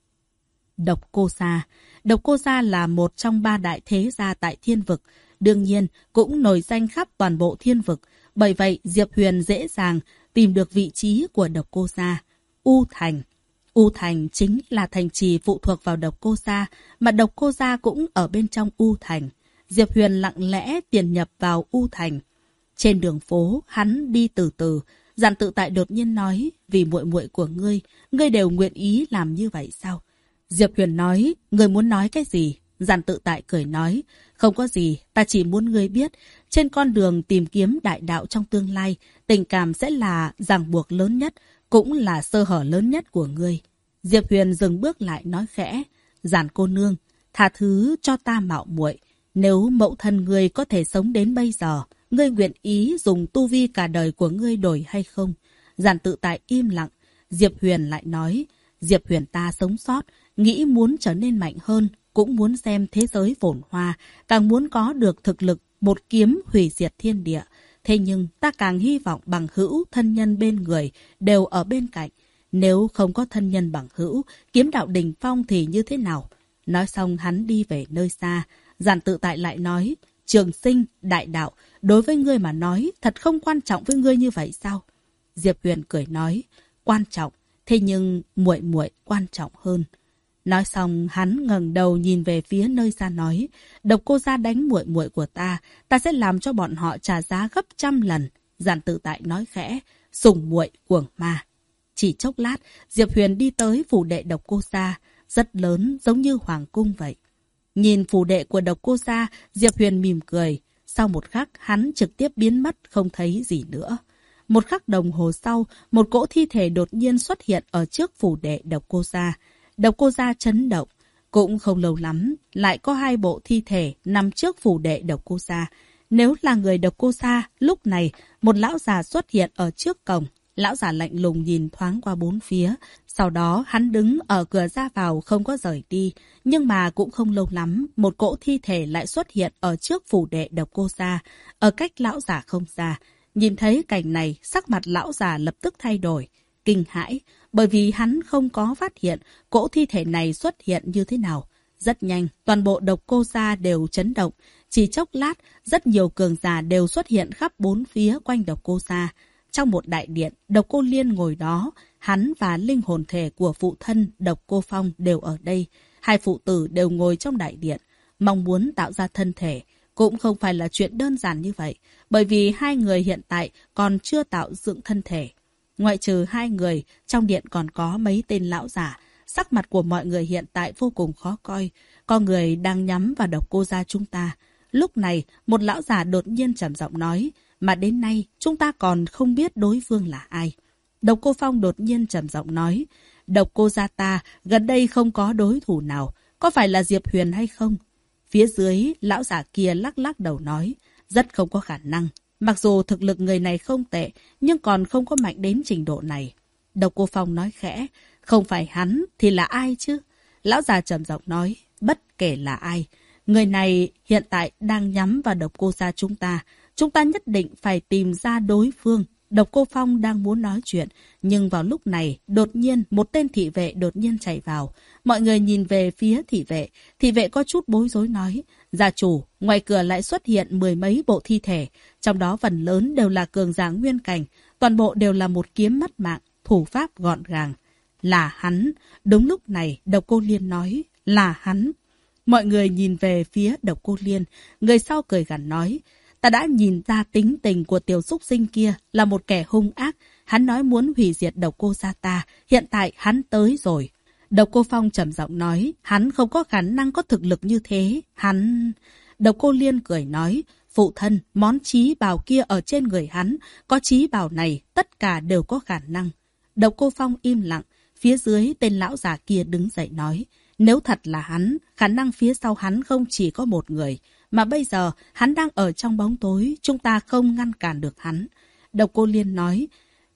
Độc Cô Sa. Độc Cô Sa là một trong 3 đại thế gia tại thiên vực. Đương nhiên, cũng nổi danh khắp toàn bộ thiên vực. Bởi vậy, Diệp Huyền dễ dàng tìm được vị trí của Độc Cô Sa. U Thành. U Thành chính là thành trì phụ thuộc vào Độc Cô Sa, mà Độc Cô Sa cũng ở bên trong U Thành. Diệp Huyền lặng lẽ tiền nhập vào U Thành. Trên đường phố, hắn đi từ từ. Giản Tự Tại đột nhiên nói, vì muội muội của ngươi đều nguyện ý làm như vậy sao? Diệp Huyền nói, ngươi muốn nói cái gì? Giản Tự Tại cười nói, không có gì, ta chỉ muốn ngươi biết, trên con đường tìm kiếm đại đạo trong tương lai, tình cảm sẽ là ràng buộc lớn nhất, cũng là sơ hở lớn nhất của ngươi. Diệp Huyền dừng bước lại nói khẽ, Giản cô nương, tha thứ cho ta mạo muội. Nếu mẫu thân ngươi có thể sống đến bây giờ, ngươi nguyện ý dùng tu vi cả đời của ngươi đổi hay không? Giản Tự Tại im lặng. Diệp Huyền lại nói, Diệp Huyền ta sống sót, nghĩ muốn trở nên mạnh hơn, cũng muốn xem thế giới phồn hoa, càng muốn có được thực lực một kiếm hủy diệt thiên địa. Thế nhưng ta càng hy vọng bằng hữu, thân nhân bên người đều ở bên cạnh. Nếu không có thân nhân bằng hữu, kiếm đạo đỉnh phong thì như thế nào? Nói xong hắn đi về nơi xa. Giản Tự Tại lại nói, trường sinh, đại đạo, đối với ngươi mà nói, thật không quan trọng với ngươi như vậy sao? Diệp Huyền cười nói, quan trọng, thế nhưng muội muội quan trọng hơn. Nói xong hắn ngẩng đầu nhìn về phía nơi xa nói, Độc Cô Gia đánh muội muội của ta sẽ làm cho bọn họ trả giá gấp 100 lần. Giản Tự Tại nói khẽ, sủng muội cuồng ma. Chỉ chốc lát, Diệp Huyền đi tới phủ đệ Độc Cô Gia, rất lớn giống như hoàng cung vậy. Nhìn phủ đệ của Độc Cô Gia, Diệp Huyền mỉm cười. Sau một khắc, hắn trực tiếp biến mất, không thấy gì nữa. Một khắc đồng hồ sau, một cỗ thi thể đột nhiên xuất hiện ở trước phủ đệ Độc Cô Gia. Độc Cô Gia chấn động. Cũng không lâu lắm, lại có 2 bộ thi thể nằm trước phủ đệ Độc Cô Gia. Nếu là người Độc Cô Gia, lúc này, một lão già xuất hiện ở trước cổng. Lão già lạnh lùng nhìn thoáng qua 4 phía. Sau đó hắn đứng ở cửa ra vào không có rời đi. Nhưng mà cũng không lâu lắm, một cỗ thi thể lại xuất hiện ở trước phủ đệ Độc Cô Gia, ở cách lão già không xa. Nhìn thấy cảnh này, sắc mặt lão già lập tức thay đổi, kinh hãi, bởi vì hắn không có phát hiện cỗ thi thể này xuất hiện như thế nào. Rất nhanh, toàn bộ Độc Cô Gia đều chấn động. Chỉ chốc lát, rất nhiều cường giả đều xuất hiện khắp 4 phía quanh Độc Cô Gia. Trong một đại điện, Độc Cô Liên ngồi đó, hắn và linh hồn thể của phụ thân Độc Cô Phong đều ở đây. 2 phụ tử đều ngồi trong đại điện, mong muốn tạo ra thân thể. Cũng không phải là chuyện đơn giản như vậy, bởi vì 2 người hiện tại còn chưa tạo dựng thân thể. Ngoại trừ 2 người, trong điện còn có mấy tên lão giả. Sắc mặt của mọi người hiện tại vô cùng khó coi. Có người đang nhắm vào Độc Cô Gia chúng ta. Lúc này, một lão giả đột nhiên trầm giọng nói, mà đến nay chúng ta còn không biết đối phương là ai. Độc Cô Phong đột nhiên trầm giọng nói, Độc Cô Gia ta gần đây không có đối thủ nào, có phải là Diệp Huyền hay không? Phía dưới, lão giả kia lắc lắc đầu nói, rất không có khả năng. Mặc dù thực lực người này không tệ, nhưng còn không có mạnh đến trình độ này. Độc Cô Phong nói khẽ, không phải hắn thì là ai chứ? Lão già trầm giọng nói, bất kể là ai, người này hiện tại đang nhắm vào Độc Cô Gia chúng ta nhất định phải tìm ra đối phương. Độc Cô Phong đang muốn nói chuyện, nhưng vào lúc này, đột nhiên một tên thị vệ đột nhiên chạy vào. Mọi người nhìn về phía thị vệ có chút bối rối nói, gia chủ, ngoài cửa lại xuất hiện 10 mấy bộ thi thể, trong đó phần lớn đều là cường giả nguyên cảnh, toàn bộ đều là một kiếm mất mạng, thủ pháp gọn gàng. Là hắn. Đúng lúc này, Độc Cô Liên nói, là hắn. Mọi người nhìn về phía Độc Cô Liên, người sau cười gằn nói, ta đã nhìn ra tính tình của tiểu súc sinh kia là một kẻ hung ác. Hắn nói muốn hủy diệt Độc Cô Gia ta. Hiện tại hắn tới rồi. Độc Cô Phong trầm giọng nói, hắn không có khả năng có thực lực như thế. Hắn... Độc Cô Liên cười nói, phụ thân, món chí bào kia ở trên người hắn. Có chí bào này, tất cả đều có khả năng. Độc Cô Phong im lặng. Phía dưới tên lão già kia đứng dậy nói, nếu thật là hắn, khả năng phía sau hắn không chỉ có một người. Mà bây giờ, hắn đang ở trong bóng tối, chúng ta không ngăn cản được hắn. Độc Cô Liên nói,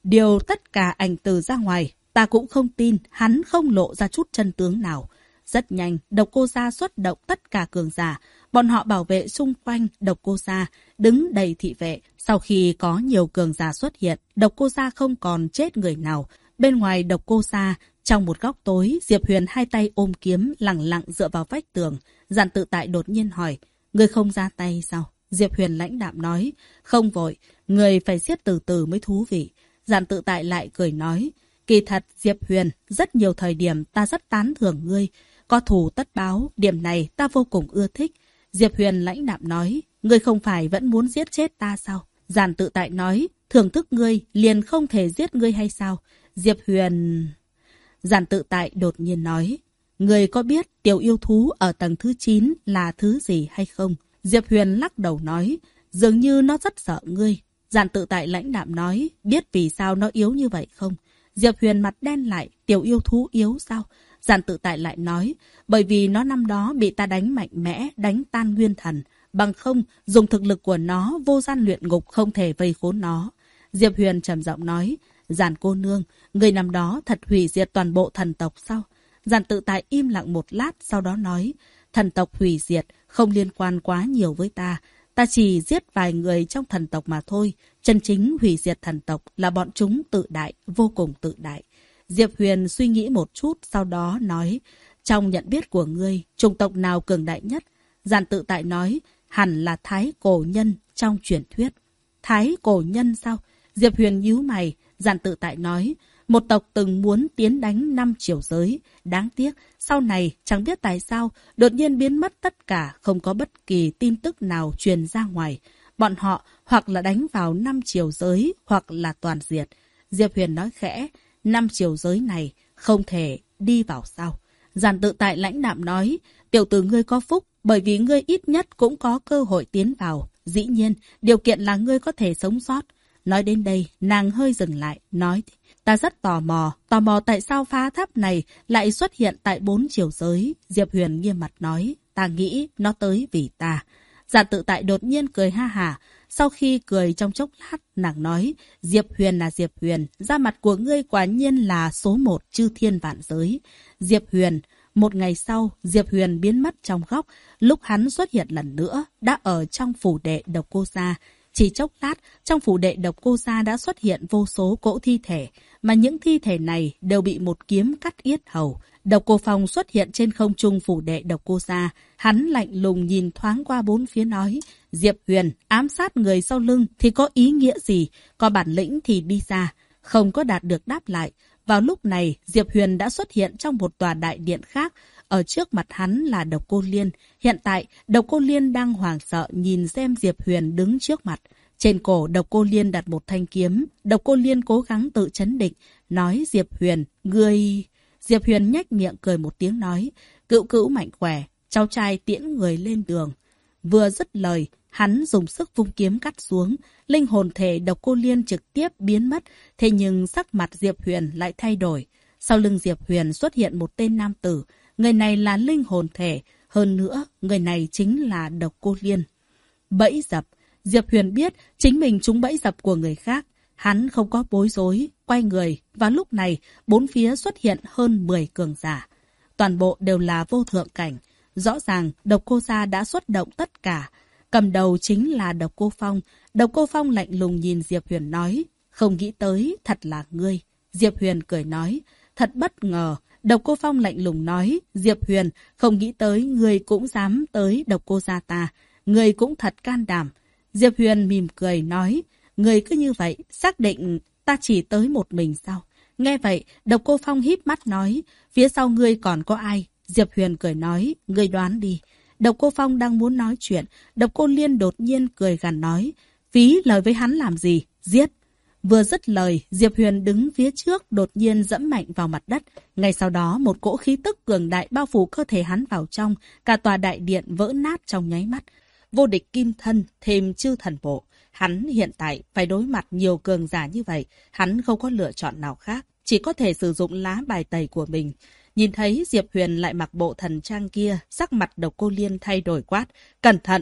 điều tất cả ảnh từ ra ngoài. Ta cũng không tin hắn không lộ ra chút chân tướng nào. Rất nhanh, Độc Cô Gia xuất động tất cả cường giả. Bọn họ bảo vệ xung quanh Độc Cô Gia, đứng đầy thị vệ. Sau khi có nhiều cường giả xuất hiện, Độc Cô Gia không còn chết người nào. Bên ngoài Độc Cô Gia, trong một góc tối, Diệp Huyền hai tay ôm kiếm, lẳng lặng dựa vào vách tường. Giản Tự Tại đột nhiên hỏi, người không ra tay sao? Diệp Huyền lãnh đạm nói, không vội, người phải giết từ từ mới thú vị. Giản Tự Tại lại cười nói, kỳ thật Diệp Huyền, rất nhiều thời điểm ta rất tán thưởng ngươi. Có thù tất báo, điểm này ta vô cùng ưa thích. Diệp Huyền lãnh đạm nói, ngươi không phải vẫn muốn giết chết ta sao? Giản Tự Tại nói, thưởng thức ngươi liền không thể giết ngươi hay sao? Diệp Huyền... Giản Tự Tại đột nhiên nói, ngươi có biết tiểu yêu thú ở tầng thứ 9 là thứ gì hay không? Diệp Huyền lắc đầu nói, dường như nó rất sợ ngươi. Giản Tự Tại lãnh đạm nói, biết vì sao nó yếu như vậy không? Diệp Huyền mặt đen lại, tiểu yêu thú yếu sao? Giản Tự Tại lại nói, bởi vì nó năm đó bị ta đánh mạnh mẽ, đánh tan nguyên thần. Bằng không, dùng thực lực của nó, vô gian luyện ngục không thể vây khốn nó. Diệp Huyền trầm giọng nói, Giản cô nương, người năm đó thật hủy diệt toàn bộ thần tộc sao? Giản Tự Tại im lặng một lát, sau đó nói, thần tộc hủy diệt không liên quan quá nhiều với ta. Ta chỉ giết vài người trong thần tộc mà thôi. Chân chính hủy diệt thần tộc là bọn chúng tự đại, vô cùng tự đại. Diệp Huyền suy nghĩ một chút, sau đó nói, trong nhận biết của ngươi, chủng tộc nào cường đại nhất? Giản Tự Tại nói, hẳn là Thái Cổ Nhân trong truyền thuyết. Thái Cổ Nhân sao? Diệp Huyền nhíu mày. Giản Tự Tại nói, một tộc từng muốn tiến đánh 5 triều giới. Đáng tiếc, sau này chẳng biết tại sao đột nhiên biến mất tất cả, không có bất kỳ tin tức nào truyền ra ngoài. Bọn họ hoặc là đánh vào 5 triều giới, hoặc là toàn diệt. Diệp Huyền nói khẽ, 5 triều giới này không thể đi vào sao? Giản Tự Tại lãnh đạm nói, tiểu tử ngươi có phúc, bởi vì ngươi ít nhất cũng có cơ hội tiến vào. Dĩ nhiên, điều kiện là ngươi có thể sống sót. Nói đến đây, nàng hơi dừng lại, nói, ta rất tò mò tại sao phá tháp này lại xuất hiện tại 4 triều giới. Diệp Huyền nghiêm mặt nói, ta nghĩ nó tới vì ta. Giản Tự Tại đột nhiên cười ha hả. Sau khi cười trong chốc lát, nàng nói, Diệp Huyền là Diệp Huyền, da mặt của ngươi quả nhiên là số 1 chư thiên vạn giới. Diệp Huyền, một ngày sau, Diệp Huyền biến mất trong góc. Lúc hắn xuất hiện lần nữa, đã ở trong phủ đệ Độc Cô Gia. Chỉ chốc lát, trong phủ đệ Độc Cô Gia đã xuất hiện vô số cỗ thi thể, mà những thi thể này đều bị một kiếm cắt yết hầu. Độc Cô Phong xuất hiện trên không trung phủ đệ Độc Cô Gia. Hắn lạnh lùng nhìn thoáng qua bốn phía nói, Diệp Huyền, ám sát người sau lưng thì có ý nghĩa gì? Có bản lĩnh thì đi ra. Không có đạt được đáp lại. Vào lúc này, Diệp Huyền đã xuất hiện trong một tòa đại điện khác. Ở trước mặt hắn là Độc Cô Liên. Hiện tại, Độc Cô Liên đang hoảng sợ nhìn xem Diệp Huyền đứng trước mặt. Trên cổ Độc Cô Liên đặt một thanh kiếm. Độc Cô Liên cố gắng tự trấn định, nói Diệp Huyền, ngươi... Diệp Huyền nhếch miệng cười một tiếng nói, cữu cữu mạnh khỏe, cháu trai tiễn người lên đường. Vừa dứt lời, hắn dùng sức vung kiếm cắt xuống, linh hồn thể Độc Cô Liên trực tiếp biến mất, thế nhưng sắc mặt Diệp Huyền lại thay đổi. Sau lưng Diệp Huyền xuất hiện một tên nam tử, người này là linh hồn thể, hơn nữa, người này chính là Độc Cô Liên. Bẫy dập, Diệp Huyền biết chính mình trúng bẫy dập của người khác. Hắn không có bối rối, quay người, và lúc này, bốn phía xuất hiện hơn 10 cường giả. Toàn bộ đều là vô thượng cảnh. Rõ ràng, Độc Cô Gia đã xuất động tất cả. Cầm đầu chính là Độc Cô Phong. Độc Cô Phong lạnh lùng nhìn Diệp Huyền nói, không nghĩ tới, thật là ngươi. Diệp Huyền cười nói, thật bất ngờ. Độc Cô Phong lạnh lùng nói, Diệp Huyền, không nghĩ tới ngươi cũng dám tới Độc Cô Gia ta. Ngươi cũng thật can đảm. Diệp Huyền mỉm cười nói, ngươi cứ như vậy, xác định ta chỉ tới một mình sao? Nghe vậy, Độc Cô Phong híp mắt nói, phía sau ngươi còn có ai? Diệp Huyền cười nói, ngươi đoán đi. Độc Cô Phong đang muốn nói chuyện, Độc Cô Liên đột nhiên cười gằn nói, phí lời với hắn làm gì? Giết! Vừa dứt lời, Diệp Huyền đứng phía trước đột nhiên dẫm mạnh vào mặt đất. Ngay sau đó, một cỗ khí tức cường đại bao phủ cơ thể hắn vào trong, cả tòa đại điện vỡ nát trong nháy mắt. Vô địch kim thân, thêm chư thần bộ. Hắn hiện tại phải đối mặt nhiều cường giả như vậy, hắn không có lựa chọn nào khác, chỉ có thể sử dụng lá bài tẩy của mình. Nhìn thấy Diệp Huyền lại mặc bộ thần trang kia, sắc mặt Độc Cô Liên thay đổi quát, cẩn thận,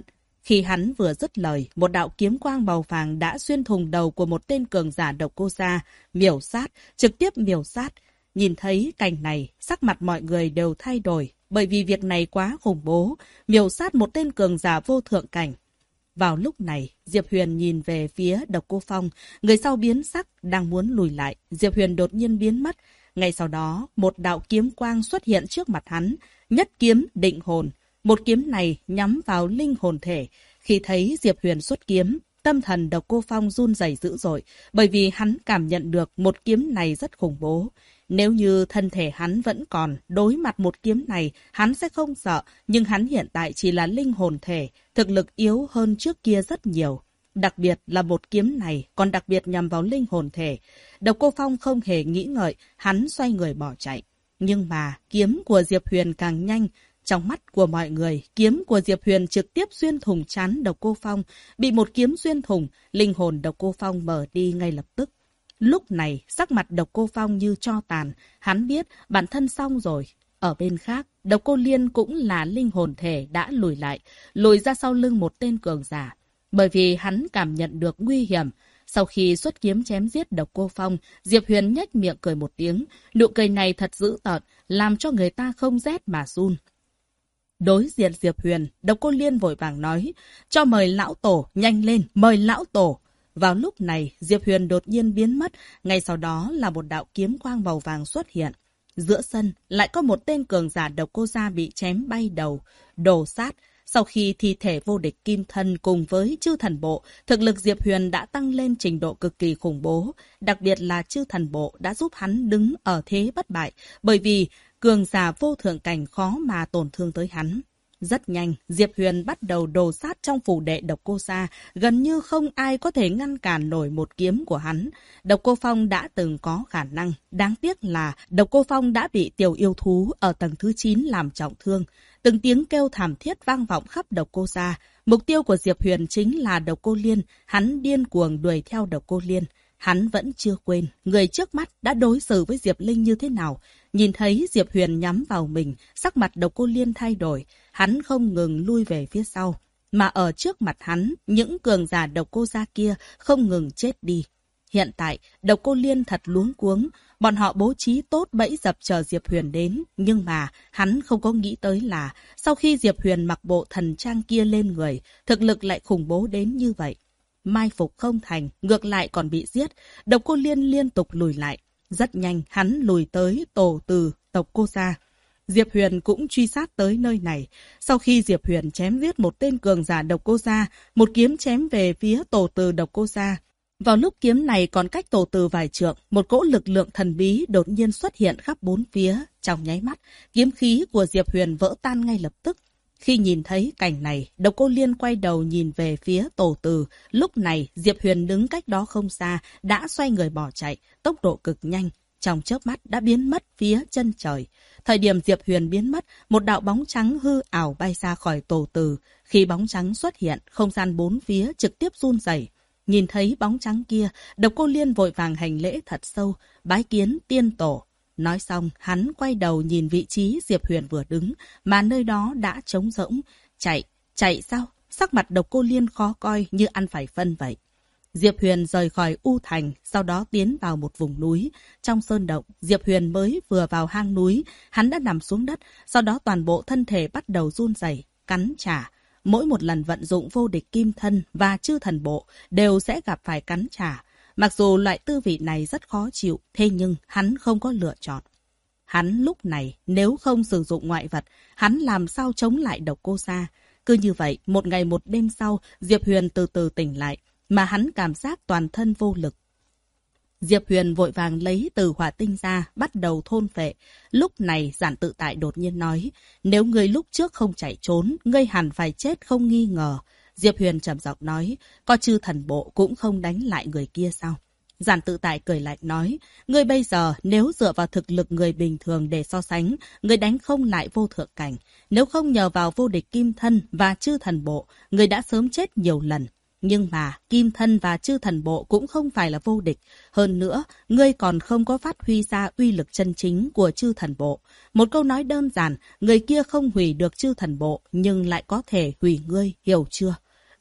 Khi hắn vừa dứt lời, một đạo kiếm quang màu vàng đã xuyên thủng đầu của một tên cường giả Độc Cô Gia, miểu sát, trực tiếp miểu sát. Nhìn thấy cảnh này, sắc mặt mọi người đều thay đổi, bởi vì việc này quá khủng bố, miểu sát một tên cường giả vô thượng cảnh. Vào lúc này, Diệp Huyền nhìn về phía Độc Cô Phong, người sau biến sắc, đang muốn lùi lại. Diệp Huyền đột nhiên biến mất. Ngay sau đó, một đạo kiếm quang xuất hiện trước mặt hắn, nhất kiếm định hồn. Một kiếm này nhắm vào linh hồn thể. Khi thấy Diệp Huyền xuất kiếm, tâm thần Độc Cô Phong run rẩy dữ dội, bởi vì hắn cảm nhận được một kiếm này rất khủng bố. Nếu như thân thể hắn vẫn còn, đối mặt một kiếm này, hắn sẽ không sợ, nhưng hắn hiện tại chỉ là linh hồn thể, thực lực yếu hơn trước kia rất nhiều. Đặc biệt là một kiếm này, còn đặc biệt nhằm vào linh hồn thể. Độc Cô Phong không hề nghĩ ngợi, hắn xoay người bỏ chạy. Nhưng mà, kiếm của Diệp Huyền càng nhanh. Trong mắt của mọi người, kiếm của Diệp Huyền trực tiếp xuyên thủng trán Độc Cô Phong. Bị một kiếm xuyên thủng, linh hồn Độc Cô Phong mở đi ngay lập tức. Lúc này, sắc mặt Độc Cô Phong như tro tàn. Hắn biết bản thân xong rồi. Ở bên khác, Độc Cô Liên cũng là linh hồn thể đã lùi lại, lùi ra sau lưng một tên cường giả. Bởi vì hắn cảm nhận được nguy hiểm. Sau khi xuất kiếm chém giết Độc Cô Phong, Diệp Huyền nhếch miệng cười một tiếng. Nụ cười này thật dữ tợn, làm cho người ta không rét mà run. Đối diện Diệp Huyền, Độc Cô Liên vội vàng nói, cho mời lão tổ, nhanh lên, mời lão tổ. Vào lúc này, Diệp Huyền đột nhiên biến mất, ngay sau đó là một đạo kiếm quang màu vàng xuất hiện. Giữa sân, lại có một tên cường giả Độc Cô Gia bị chém bay đầu, đồ sát. Sau khi thi thể vô địch kim thân cùng với chư thần bộ, thực lực Diệp Huyền đã tăng lên trình độ cực kỳ khủng bố. Đặc biệt là chư thần bộ đã giúp hắn đứng ở thế bất bại, bởi vì cường giả vô thượng cảnh khó mà tổn thương tới hắn. Rất nhanh, Diệp Huyền bắt đầu đồ sát trong phủ đệ Độc Cô Gia, gần như không ai có thể ngăn cản nổi một kiếm của hắn. Độc Cô Phong đã từng có khả năng, đáng tiếc là Độc Cô Phong đã bị tiểu yêu thú ở tầng thứ 9 làm trọng thương. Từng tiếng kêu thảm thiết vang vọng khắp Độc Cô Gia. Mục tiêu của Diệp Huyền chính là Độc Cô Liên, hắn điên cuồng đuổi theo Độc Cô Liên. Hắn vẫn chưa quên, người trước mắt đã đối xử với Diệp Linh như thế nào. Nhìn thấy Diệp Huyền nhắm vào mình, sắc mặt Độc Cô Liên thay đổi. Hắn không ngừng lui về phía sau. Mà ở trước mặt hắn, những cường giả Độc Cô Gia kia không ngừng chết đi. Hiện tại, Độc Cô Liên thật luống cuống. Bọn họ bố trí tốt bẫy dập chờ Diệp Huyền đến. Nhưng mà, hắn không có nghĩ tới là, sau khi Diệp Huyền mặc bộ thần trang kia lên người, thực lực lại khủng bố đến như vậy. Mai phục không thành, ngược lại còn bị giết. Độc Cô Liên liên tục lùi lại. Rất nhanh, hắn lùi tới tổ từ Độc Cô Gia. Diệp Huyền cũng truy sát tới nơi này. Sau khi Diệp Huyền chém giết một tên cường giả Độc Cô Gia, một kiếm chém về phía tổ từ Độc Cô Gia. Vào lúc kiếm này còn cách tổ từ vài trượng, một cỗ lực lượng thần bí đột nhiên xuất hiện khắp bốn phía. Trong nháy mắt, kiếm khí của Diệp Huyền vỡ tan ngay lập tức. Khi nhìn thấy cảnh này, Độc Cô Liên quay đầu nhìn về phía tổ từ. Lúc này, Diệp Huyền đứng cách đó không xa, đã xoay người bỏ chạy, tốc độ cực nhanh. Trong chớp mắt đã biến mất phía chân trời. Thời điểm Diệp Huyền biến mất, một đạo bóng trắng hư ảo bay ra khỏi tổ từ. Khi bóng trắng xuất hiện, không gian bốn phía trực tiếp run rẩy. Nhìn thấy bóng trắng kia, Độc Cô Liên vội vàng hành lễ thật sâu, bái kiến tiên tổ. Nói xong, hắn quay đầu nhìn vị trí Diệp Huyền vừa đứng, mà nơi đó đã trống rỗng. Chạy sao? Sắc mặt Độc Cô Liên khó coi như ăn phải phân vậy. Diệp Huyền rời khỏi U Thành, sau đó tiến vào một vùng núi. Trong sơn động, Diệp Huyền mới vừa vào hang núi, hắn đã nằm xuống đất, sau đó toàn bộ thân thể bắt đầu run rẩy, cắn trả. Mỗi một lần vận dụng vô địch kim thân và chư thần bộ đều sẽ gặp phải cắn trả. Mặc dù loại tư vị này rất khó chịu, thế nhưng hắn không có lựa chọn. Hắn lúc này nếu không sử dụng ngoại vật, hắn làm sao chống lại Độc Cô Gia. Cứ như vậy, một ngày một đêm sau, Diệp Huyền từ từ tỉnh lại, mà hắn cảm giác toàn thân vô lực. Diệp Huyền vội vàng lấy từ hỏa tinh ra, bắt đầu thôn phệ. Lúc này Giản Tự Tại đột nhiên nói, nếu ngươi lúc trước không chạy trốn, ngươi hẳn phải chết không nghi ngờ. Diệp Huyền trầm giọng nói, có chư thần bộ cũng không đánh lại người kia sao? Giản Tự Tại cười lạnh nói, ngươi bây giờ nếu dựa vào thực lực người bình thường để so sánh, ngươi đánh không lại vô thượng cảnh. Nếu không nhờ vào vô địch kim thân và chư thần bộ, ngươi đã sớm chết nhiều lần. Nhưng mà, kim thân và chư thần bộ cũng không phải là vô địch. Hơn nữa, ngươi còn không có phát huy ra uy lực chân chính của chư thần bộ. Một câu nói đơn giản, người kia không hủy được chư thần bộ, nhưng lại có thể hủy ngươi, hiểu chưa?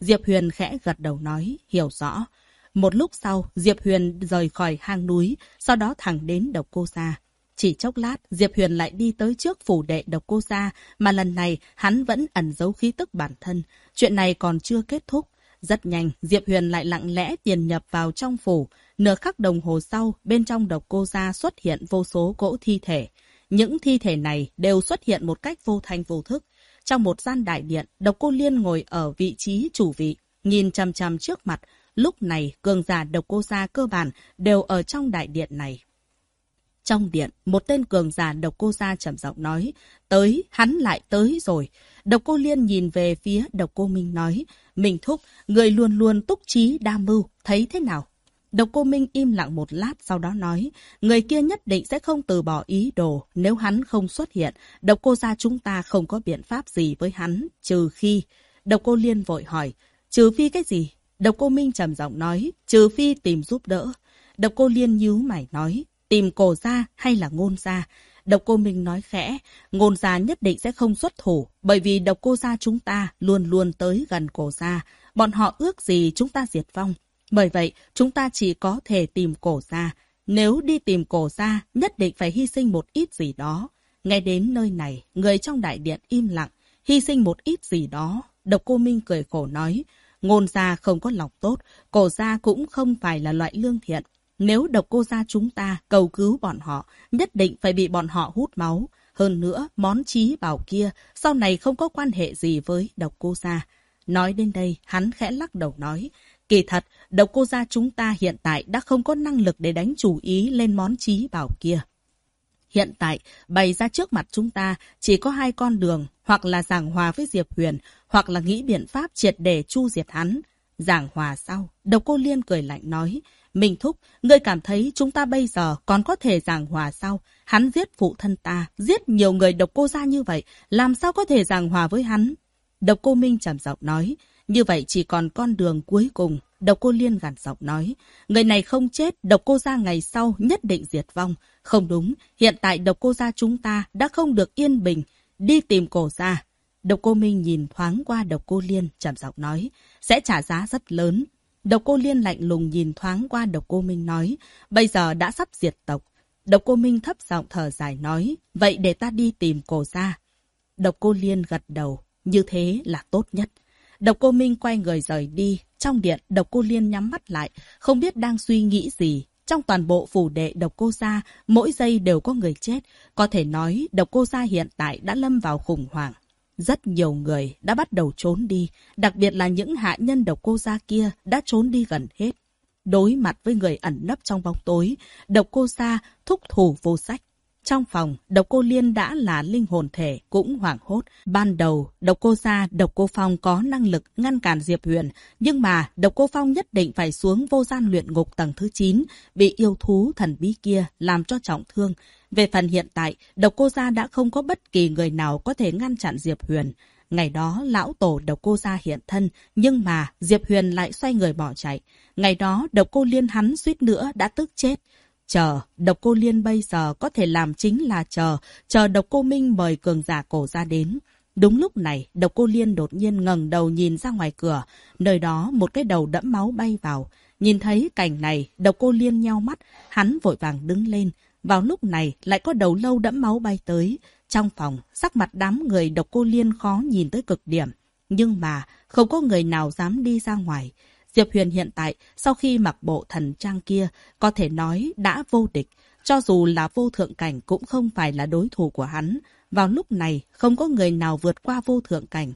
Diệp Huyền khẽ gật đầu nói, hiểu rõ. Một lúc sau, Diệp Huyền rời khỏi hang núi, sau đó thẳng đến Độc Cô Gia. Chỉ chốc lát, Diệp Huyền lại đi tới trước phủ đệ Độc Cô Gia, mà lần này hắn vẫn ẩn giấu khí tức bản thân. Chuyện này còn chưa kết thúc. Rất nhanh, Diệp Huyền lại lặng lẽ tiền nhập vào trong phủ. Nửa khắc đồng hồ sau, bên trong Độc Cô Gia xuất hiện vô số cỗ thi thể. Những thi thể này đều xuất hiện một cách vô thanh vô thức. Trong một gian đại điện, Độc Cô Liên ngồi ở vị trí chủ vị, nhìn chằm chằm trước mặt. Lúc này, cường giả Độc Cô Gia cơ bản đều ở trong đại điện này. Trong điện, một tên cường giả Độc Cô Gia trầm giọng nói, tới, hắn lại tới rồi. Độc Cô Liên nhìn về phía Độc Cô Minh nói, Minh thúc, người luôn luôn túc trí đa mưu, thấy thế nào? Độc Cô Minh im lặng một lát sau đó nói, người kia nhất định sẽ không từ bỏ ý đồ, nếu hắn không xuất hiện, Độc Cô Gia chúng ta không có biện pháp gì với hắn, trừ khi... Độc Cô Liên vội hỏi, trừ phi cái gì? Độc Cô Minh trầm giọng nói, trừ phi tìm giúp đỡ. Độc Cô Liên nhíu mày nói, tìm Cổ Gia hay là Ngôn Gia? Độc Cô Minh nói khẽ, Ngôn Gia nhất định sẽ không xuất thủ, bởi vì Độc Cô Gia chúng ta luôn luôn tới gần Cổ Gia. Bọn họ ước gì chúng ta diệt vong. Bởi vậy, chúng ta chỉ có thể tìm Cổ Gia. Nếu đi tìm Cổ Gia, nhất định phải hy sinh một ít gì đó. Nghe đến nơi này, người trong đại điện im lặng, hy sinh một ít gì đó. Độc Cô Minh cười khổ nói, Ngôn Gia không có lòng tốt, Cổ Gia cũng không phải là loại lương thiện. Nếu Độc Cô Gia chúng ta cầu cứu bọn họ, nhất định phải bị bọn họ hút máu. Hơn nữa, món trí bảo kia sau này không có quan hệ gì với Độc Cô Gia. Nói đến đây, hắn khẽ lắc đầu nói, kỳ thật, Độc Cô Gia chúng ta hiện tại đã không có năng lực để đánh chủ ý lên món trí bảo kia. Hiện tại, bày ra trước mặt chúng ta chỉ có hai con đường, hoặc là giảng hòa với Diệp Huyền, hoặc là nghĩ biện pháp triệt để chu diệt hắn. Giảng hòa sau, Độc Cô Liên cười lạnh nói, Minh thúc, ngươi cảm thấy chúng ta bây giờ còn có thể giảng hòa sao? Hắn giết phụ thân ta, giết nhiều người Độc Cô Gia như vậy, làm sao có thể giảng hòa với hắn? Độc Cô Minh trầm giọng nói, như vậy chỉ còn con đường cuối cùng. Độc Cô Liên gằn giọng nói, người này không chết, Độc Cô Gia ngày sau nhất định diệt vong. Không đúng, hiện tại Độc Cô Gia chúng ta đã không được yên bình, đi tìm Cổ Gia. Độc Cô Minh nhìn thoáng qua Độc Cô Liên, trầm giọng nói, sẽ trả giá rất lớn. Độc Cô Liên lạnh lùng nhìn thoáng qua Độc Cô Minh nói, bây giờ đã sắp diệt tộc. Độc Cô Minh thấp giọng thở dài nói, vậy để ta đi tìm Cổ Gia. Độc Cô Liên gật đầu, như thế là tốt nhất. Độc Cô Minh quay người rời đi. Trong điện, Độc Cô Liên nhắm mắt lại, không biết đang suy nghĩ gì. Trong toàn bộ phủ đệ Độc Cô Gia, mỗi giây đều có người chết. Có thể nói, Độc Cô Gia hiện tại đã lâm vào khủng hoảng. Rất nhiều người đã bắt đầu trốn đi, đặc biệt là những hạ nhân Độc Cô Gia kia đã trốn đi gần hết. Đối mặt với người ẩn nấp trong bóng tối, Độc Cô Gia thúc thủ vô sách. Trong phòng, Độc Cô Liên đã là linh hồn thể, cũng hoảng hốt. Ban đầu, Độc Cô Gia, Độc Cô Phong có năng lực ngăn cản Diệp Huyền, nhưng mà Độc Cô Phong nhất định phải xuống vô gian luyện ngục tầng thứ 9, bị yêu thú thần bí kia làm cho trọng thương. Về phần hiện tại, Độc Cô Gia đã không có bất kỳ người nào có thể ngăn chặn Diệp Huyền. Ngày đó, lão tổ Độc Cô Gia hiện thân, nhưng mà Diệp Huyền lại xoay người bỏ chạy. Ngày đó, Độc Cô Liên hắn suýt nữa đã tức chết. Chờ, Độc Cô Liên bây giờ có thể làm chính là chờ Độc Cô Minh mời cường giả Cổ Gia đến. Đúng lúc này, Độc Cô Liên đột nhiên ngẩng đầu nhìn ra ngoài cửa, nơi đó một cái đầu đẫm máu bay vào. Nhìn thấy cảnh này, Độc Cô Liên nheo mắt, hắn vội vàng đứng lên. Vào lúc này, lại có đầu lâu đẫm máu bay tới. Trong phòng, sắc mặt đám người Độc Cô Liên khó nhìn tới cực điểm. Nhưng mà, không có người nào dám đi ra ngoài. Diệp Huyền hiện tại, sau khi mặc bộ thần trang kia, có thể nói đã vô địch. Cho dù là vô thượng cảnh cũng không phải là đối thủ của hắn. Vào lúc này, không có người nào vượt qua vô thượng cảnh.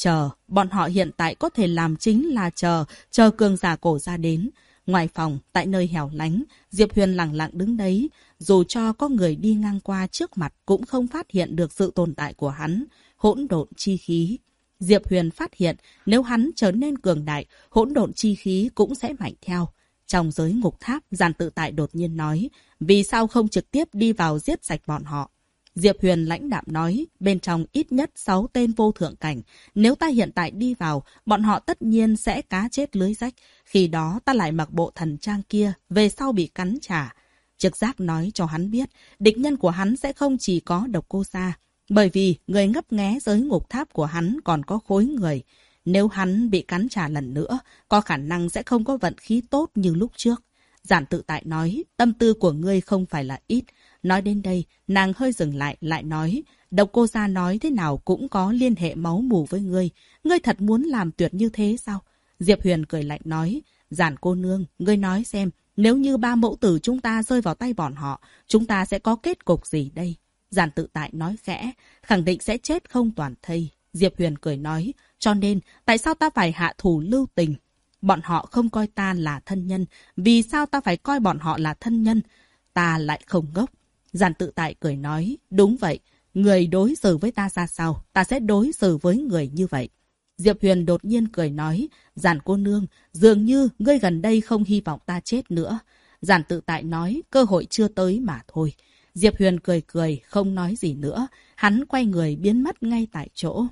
Bọn họ hiện tại có thể làm chính là chờ cường giả Cổ Gia đến. Ngoài phòng, tại nơi hẻo lánh, Diệp Huyền lặng lặng đứng đấy. Dù cho có người đi ngang qua trước mặt cũng không phát hiện được sự tồn tại của hắn. Hỗn độn chi khí. Diệp Huyền phát hiện nếu hắn trở nên cường đại, hỗn độn chi khí cũng sẽ mạnh theo. Trong giới ngục tháp, Giản Tự Tại đột nhiên nói, vì sao không trực tiếp đi vào giết sạch bọn họ? Diệp Huyền lãnh đạm nói, bên trong ít nhất 6 tên vô thượng cảnh. Nếu ta hiện tại đi vào, bọn họ tất nhiên sẽ cá chết lưới rách. Khi đó ta lại mặc bộ thần trang kia, về sau bị cắn trả. Trực giác nói cho hắn biết, địch nhân của hắn sẽ không chỉ có Độc Cô Gia. Bởi vì người ngấp nghé giới ngục tháp của hắn còn có khối người. Nếu hắn bị cắn trả lần nữa, có khả năng sẽ không có vận khí tốt như lúc trước. Giản Tự Tại nói, tâm tư của ngươi không phải là ít. Nói đến đây, nàng hơi dừng lại nói, Độc Cô Gia nói thế nào cũng có liên hệ máu mủ với ngươi. Ngươi thật muốn làm tuyệt như thế sao? Diệp Huyền cười lạnh nói, Giản cô nương, ngươi nói xem, nếu như 3 mẫu tử chúng ta rơi vào tay bọn họ, chúng ta sẽ có kết cục gì đây? Giản Tự Tại nói khẽ, khẳng định sẽ chết không toàn thây. Diệp Huyền cười nói, cho nên, tại sao ta phải hạ thủ lưu tình? Bọn họ không coi ta là thân nhân, vì sao ta phải coi bọn họ là thân nhân? Ta lại không ngốc. Giản Tự Tại cười nói, đúng vậy, người đối xử với ta ra sao, ta sẽ đối xử với người như vậy. Diệp Huyền đột nhiên cười nói, Giản cô nương, dường như ngươi gần đây không hy vọng ta chết nữa. Giản Tự Tại nói, cơ hội chưa tới mà thôi. Diệp Huyền cười, không nói gì nữa. Hắn quay người biến mất ngay tại chỗ.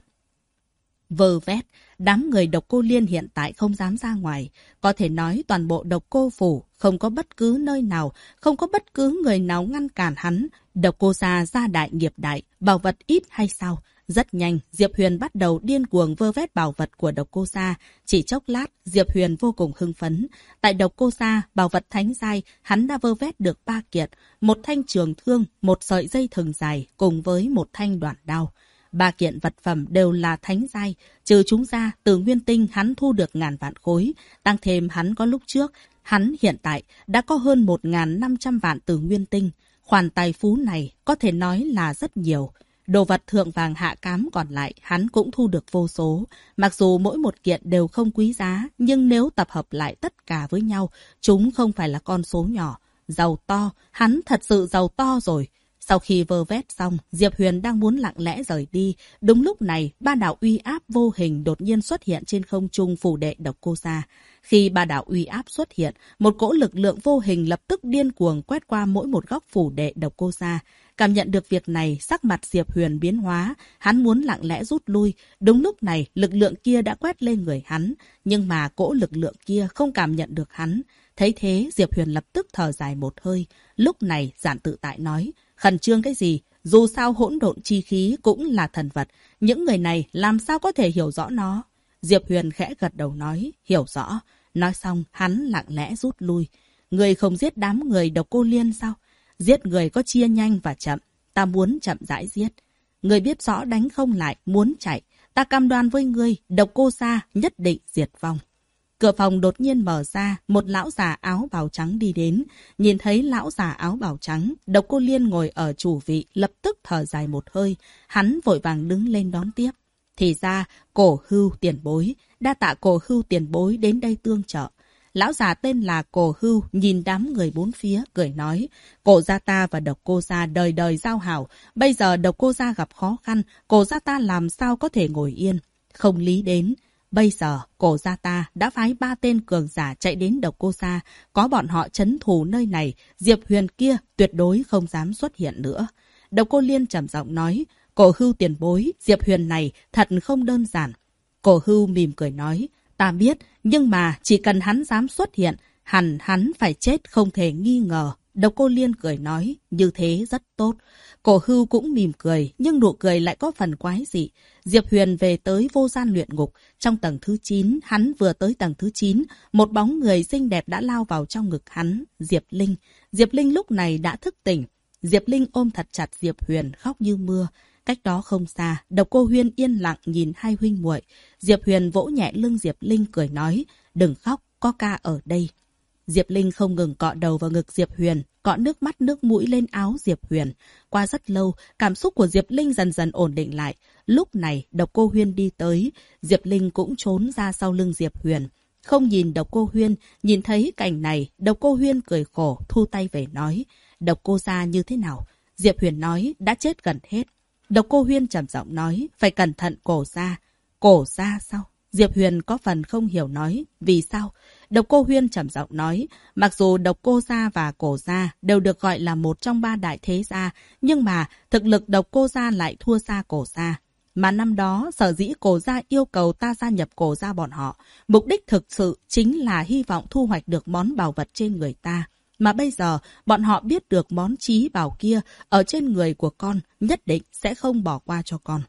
Vơ vét, đám người Độc Cô Liên hiện tại không dám ra ngoài. Có thể nói toàn bộ Độc Cô Phủ, không có bất cứ nơi nào, không có bất cứ người nào ngăn cản hắn. Độc Cô Gia gia đại nghiệp đại, bảo vật ít hay sao? Rất nhanh, Diệp Huyền bắt đầu điên cuồng vơ vét bảo vật của Độc Cô Gia. Chỉ chốc lát, Diệp Huyền vô cùng hưng phấn. Tại Độc Cô Gia, bảo vật thánh giai, hắn đã vơ vét được 3 kiện, một thanh trường thương, một sợi dây thừng dài, cùng với một thanh đoạn đao. 3 kiện vật phẩm đều là thánh giai, trừ chúng ra, từ nguyên tinh hắn thu được ngàn vạn khối, tăng thêm hắn có lúc trước, hắn hiện tại đã có hơn 1.500 vạn từ nguyên tinh. Khoản tài phú này có thể nói là rất nhiều. Đồ vật thượng vàng hạ cám còn lại hắn cũng thu được vô số. Mặc dù mỗi một kiện đều không quý giá, nhưng nếu tập hợp lại tất cả với nhau, chúng không phải là con số nhỏ. Giàu to, hắn thật sự giàu to rồi. Sau khi vơ vét xong, Diệp Huyền đang muốn lặng lẽ rời đi. Đúng lúc này, 3 đạo uy áp vô hình đột nhiên xuất hiện trên không trung phủ đệ Độc Cô Gia. Khi 3 đạo uy áp xuất hiện, một cỗ lực lượng vô hình lập tức điên cuồng quét qua mỗi một góc phủ đệ Độc Cô Gia. Cảm nhận được việc này, sắc mặt Diệp Huyền biến hóa, hắn muốn lặng lẽ rút lui. Đúng lúc này, lực lượng kia đã quét lên người hắn, nhưng mà cỗ lực lượng kia không cảm nhận được hắn. Thấy thế, Diệp Huyền lập tức thở dài một hơi. Lúc này, Giản Tự Tại nói, khẩn trương cái gì? Dù sao hỗn độn chi khí cũng là thần vật, những người này làm sao có thể hiểu rõ nó? Diệp Huyền khẽ gật đầu nói, hiểu rõ. Nói xong, hắn lặng lẽ rút lui. Người không giết đám người Độc Cô Liên sao? Giết người có chia nhanh và chậm, ta muốn chậm rãi giết. Người biết rõ đánh không lại, muốn chạy, ta cam đoan với ngươi, Độc Cô Gia nhất định diệt vong. Cửa phòng đột nhiên mở ra, một lão già áo bào trắng đi đến. Nhìn thấy lão già áo bào trắng, Độc Cô Liên ngồi ở chủ vị, lập tức thở dài một hơi. Hắn vội vàng đứng lên đón tiếp. Thì ra, Cổ Hưu tiền bối, đa tạ Cổ Hưu tiền bối đến đây tương trợ. Lão già tên là Cổ Hưu nhìn đám người bốn phía, cười nói, Cổ gia ta và Độc Cô Gia đời đời giao hảo. Bây giờ Độc Cô Gia gặp khó khăn, Cổ gia ta làm sao có thể ngồi yên. Không lý đến. Bây giờ, Cổ gia ta đã phái 3 tên cường giả chạy đến Độc Cô Gia. Có bọn họ trấn thủ nơi này, Diệp Huyền kia tuyệt đối không dám xuất hiện nữa. Độc Cô Liên trầm giọng nói, Cổ Hưu tiền bối, Diệp Huyền này thật không đơn giản. Cổ Hưu mỉm cười nói, ta biết, nhưng mà chỉ cần hắn dám xuất hiện, hắn phải chết không thể nghi ngờ. Độc Cô Liên cười nói, như thế rất tốt. Cổ Hưu cũng mỉm cười, nhưng nụ cười lại có phần quái dị. Diệp Huyền về tới vô gian luyện ngục. Trong tầng thứ 9, hắn vừa tới tầng thứ 9, một bóng người xinh đẹp đã lao vào trong ngực hắn, Diệp Linh. Diệp Linh lúc này đã thức tỉnh. Diệp Linh ôm thật chặt Diệp Huyền, khóc như mưa. Cách đó không xa, Độc Cô Huyên yên lặng nhìn hai huynh muội. Diệp Huyền vỗ nhẹ lưng Diệp Linh cười nói, đừng khóc, có ca ở đây. Diệp Linh không ngừng cọ đầu vào ngực Diệp Huyền, cọ nước mắt nước mũi lên áo Diệp Huyền. Qua rất lâu, cảm xúc của Diệp Linh dần dần ổn định lại. Lúc này, Độc Cô Huyên đi tới, Diệp Linh cũng trốn ra sau lưng Diệp Huyền. Không nhìn Độc Cô Huyên, nhìn thấy cảnh này, Độc Cô Huyên cười khổ, thu tay về nói, Độc Cô Gia như thế nào? Diệp Huyền nói, đã chết gần hết. Độc Cô Huyên trầm giọng nói, phải cẩn thận Cổ gia. Cổ gia sao? Diệp Huyền có phần không hiểu nói, vì sao? Độc Cô Huyên trầm giọng nói, mặc dù Độc Cô Gia và Cổ Gia đều được gọi là một trong 3 đại thế gia, nhưng mà thực lực Độc Cô Gia lại thua xa Cổ Gia. Mà năm đó, sở dĩ Cổ Gia yêu cầu ta gia nhập Cổ Gia bọn họ, mục đích thực sự chính là hy vọng thu hoạch được món bảo vật trên người ta. Mà bây giờ, bọn họ biết được món trí bảo kia ở trên người của con, nhất định sẽ không bỏ qua cho con.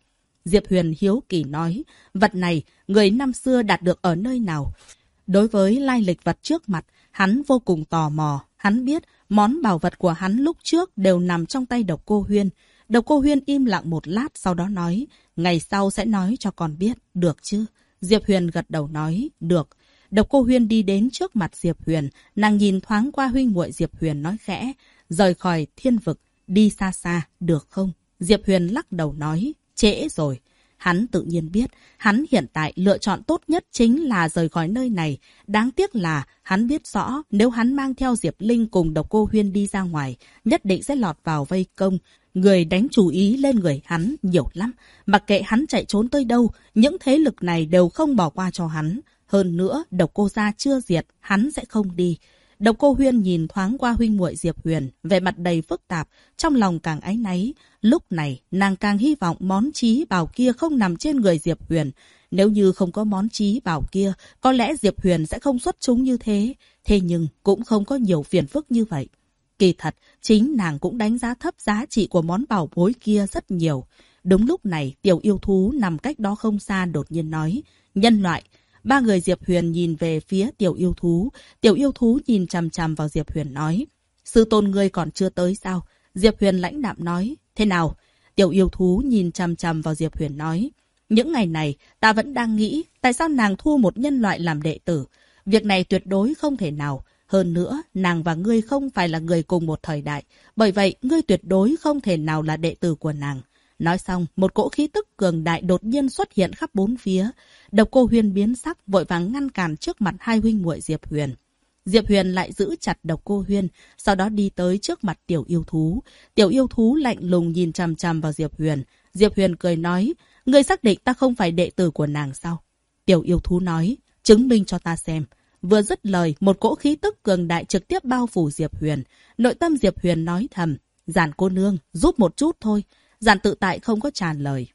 Diệp Huyền hiếu kỳ nói, vật này người năm xưa đạt được ở nơi nào? Đối với lai lịch vật trước mặt, hắn vô cùng tò mò. Hắn biết món bảo vật của hắn lúc trước đều nằm trong tay Độc Cô Huyên. Độc Cô Huyên im lặng một lát sau đó nói, ngày sau sẽ nói cho con biết, được chứ? Diệp Huyền gật đầu nói, được. Độc Cô Huyên đi đến trước mặt Diệp Huyền, nàng nhìn thoáng qua huynh muội Diệp Huyền nói khẽ, rời khỏi thiên vực, đi xa xa, được không? Diệp Huyền lắc đầu nói, trễ rồi. Hắn tự nhiên biết, hắn hiện tại lựa chọn tốt nhất chính là rời khỏi nơi này. Đáng tiếc là hắn biết rõ nếu hắn mang theo Diệp Linh cùng Độc Cô Huyên đi ra ngoài, nhất định sẽ lọt vào vây công. Người đánh chú ý lên người hắn nhiều lắm. Mặc kệ hắn chạy trốn tới đâu, những thế lực này đều không bỏ qua cho hắn. Hơn nữa, Độc Cô gia chưa diệt, hắn sẽ không đi. Độc Cô Huyên nhìn thoáng qua huynh muội Diệp Huyền, vẻ mặt đầy phức tạp, trong lòng càng áy náy. Lúc này, nàng càng hy vọng món chí bảo kia không nằm trên người Diệp Huyền. Nếu như không có món chí bảo kia, có lẽ Diệp Huyền sẽ không xuất chúng như thế. Thế nhưng, cũng không có nhiều phiền phức như vậy. Kỳ thật, chính nàng cũng đánh giá thấp giá trị của món bảo bối kia rất nhiều. Đúng lúc này, tiểu yêu thú nằm cách đó không xa đột nhiên nói, nhân loại. Ba người Diệp Huyền nhìn về phía tiểu yêu thú. Tiểu yêu thú nhìn chằm chằm vào Diệp Huyền nói, sư tôn ngươi còn chưa tới sao? Diệp Huyền lãnh đạm nói, thế nào? Tiểu yêu thú nhìn chằm chằm vào Diệp Huyền nói, những ngày này ta vẫn đang nghĩ tại sao nàng thu một nhân loại làm đệ tử. Việc này tuyệt đối không thể nào. Hơn nữa, nàng và ngươi không phải là người cùng một thời đại. Bởi vậy, ngươi tuyệt đối không thể nào là đệ tử của nàng. Nói xong, một cỗ khí tức cường đại đột nhiên xuất hiện khắp bốn phía. Độc Cô Huyên biến sắc, vội vàng ngăn cản trước mặt hai huynh muội Diệp Huyền. Diệp Huyền lại giữ chặt Độc Cô Huyên, sau đó đi tới trước mặt tiểu yêu thú. Tiểu yêu thú lạnh lùng nhìn chằm chằm vào Diệp Huyền. Diệp Huyền cười nói, ngươi xác định ta không phải đệ tử của nàng sao? Tiểu yêu thú nói, chứng minh cho ta xem. Vừa dứt lời, một cỗ khí tức cường đại trực tiếp bao phủ Diệp Huyền. Nội tâm Diệp Huyền nói thầm, Giản cô nương, giúp một chút thôi. Giản tự tại không có trả lời.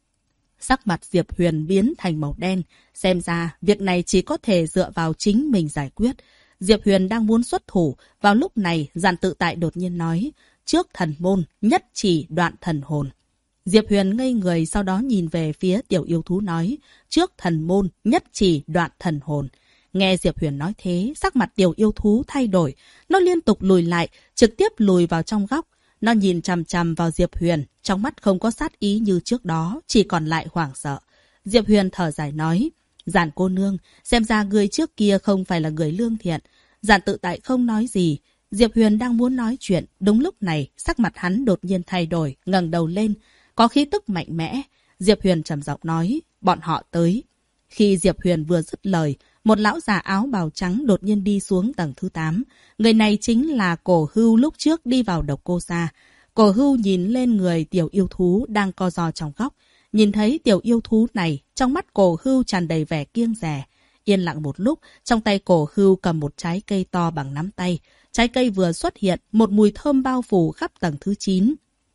Sắc mặt Diệp Huyền biến thành màu đen. Xem ra, việc này chỉ có thể dựa vào chính mình giải quyết. Diệp Huyền đang muốn xuất thủ. Vào lúc này, Giản tự tại đột nhiên nói, trước thần môn, nhất chỉ đoạn thần hồn. Diệp Huyền ngây người sau đó nhìn về phía tiểu yêu thú nói, trước thần môn, nhất chỉ đoạn thần hồn. Nghe Diệp Huyền nói thế, sắc mặt tiểu yêu thú thay đổi. Nó liên tục lùi lại, trực tiếp lùi vào trong góc. Nó nhìn chằm chằm vào Diệp Huyền, trong mắt không có sát ý như trước đó, chỉ còn lại hoảng sợ. Diệp Huyền thở dài nói, Giản cô nương, xem ra người trước kia không phải là người lương thiện. Giản tự tại không nói gì. Diệp Huyền đang muốn nói chuyện, đúng lúc này, sắc mặt hắn đột nhiên thay đổi, ngẩng đầu lên, có khí tức mạnh mẽ. Diệp Huyền trầm giọng nói, bọn họ tới. Khi Diệp Huyền vừa dứt lời, một lão già áo bào trắng đột nhiên đi xuống tầng thứ 8. Người này chính là Cổ Hưu lúc trước đi vào Độc Cô gia. Cổ Hưu nhìn lên người tiểu yêu thú đang co ro trong góc. Nhìn thấy tiểu yêu thú này, trong mắt Cổ Hưu tràn đầy vẻ kiêng dè. Yên lặng một lúc, trong tay Cổ Hưu cầm một trái cây to bằng nắm tay. Trái cây vừa xuất hiện, một mùi thơm bao phủ khắp tầng thứ 9.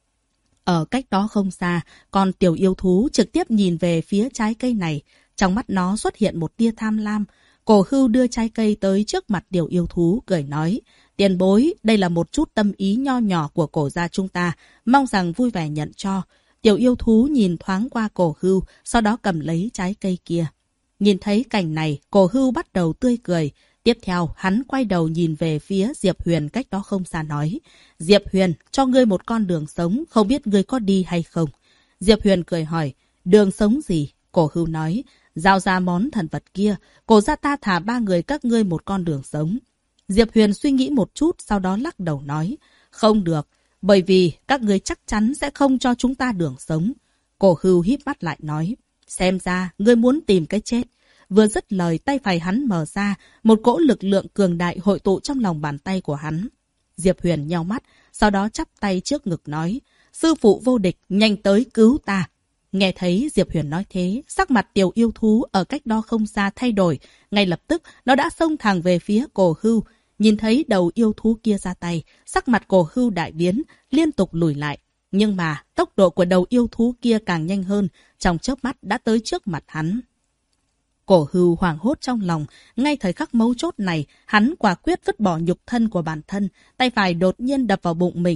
Ở cách đó không xa, con tiểu yêu thú trực tiếp nhìn về phía trái cây này. Trong mắt nó xuất hiện một tia tham lam. Cổ Hưu đưa trái cây tới trước mặt tiểu yêu thú, cười nói, tiền bối, đây là một chút tâm ý nho nhỏ của cổ gia chúng ta, mong rằng vui vẻ nhận cho. Tiểu yêu thú nhìn thoáng qua Cổ Hưu, sau đó cầm lấy trái cây kia. Nhìn thấy cảnh này, Cổ Hưu bắt đầu tươi cười. Tiếp theo, hắn quay đầu nhìn về phía Diệp Huyền cách đó không xa nói, Diệp Huyền, cho ngươi một con đường sống, không biết ngươi có đi hay không? Diệp Huyền cười hỏi, đường sống gì? Cổ Hưu nói, giao ra món thần vật kia, cổ gia ta thả 3 người các ngươi một con đường sống. Diệp Huyền suy nghĩ một chút, sau đó lắc đầu nói, không được, bởi vì các ngươi chắc chắn sẽ không cho chúng ta đường sống. Cổ Hưu híp mắt lại nói, xem ra ngươi muốn tìm cái chết. Vừa dứt lời, tay phải hắn mở ra, một cỗ lực lượng cường đại hội tụ trong lòng bàn tay của hắn. Diệp Huyền nheo mắt, sau đó chắp tay trước ngực nói, sư phụ vô địch, nhanh tới cứu ta. Nghe thấy Diệp Huyền nói thế, sắc mặt tiểu yêu thú ở cách đó không xa thay đổi. Ngay lập tức, nó đã xông thẳng về phía Cổ Hưu. Nhìn thấy đầu yêu thú kia ra tay, sắc mặt Cổ Hưu đại biến, liên tục lùi lại. Nhưng mà, tốc độ của đầu yêu thú kia càng nhanh hơn, trong chớp mắt đã tới trước mặt hắn. Cổ Hưu hoảng hốt trong lòng, ngay thời khắc mấu chốt này, hắn quả quyết vứt bỏ nhục thân của bản thân, tay phải đột nhiên đập vào bụng mình.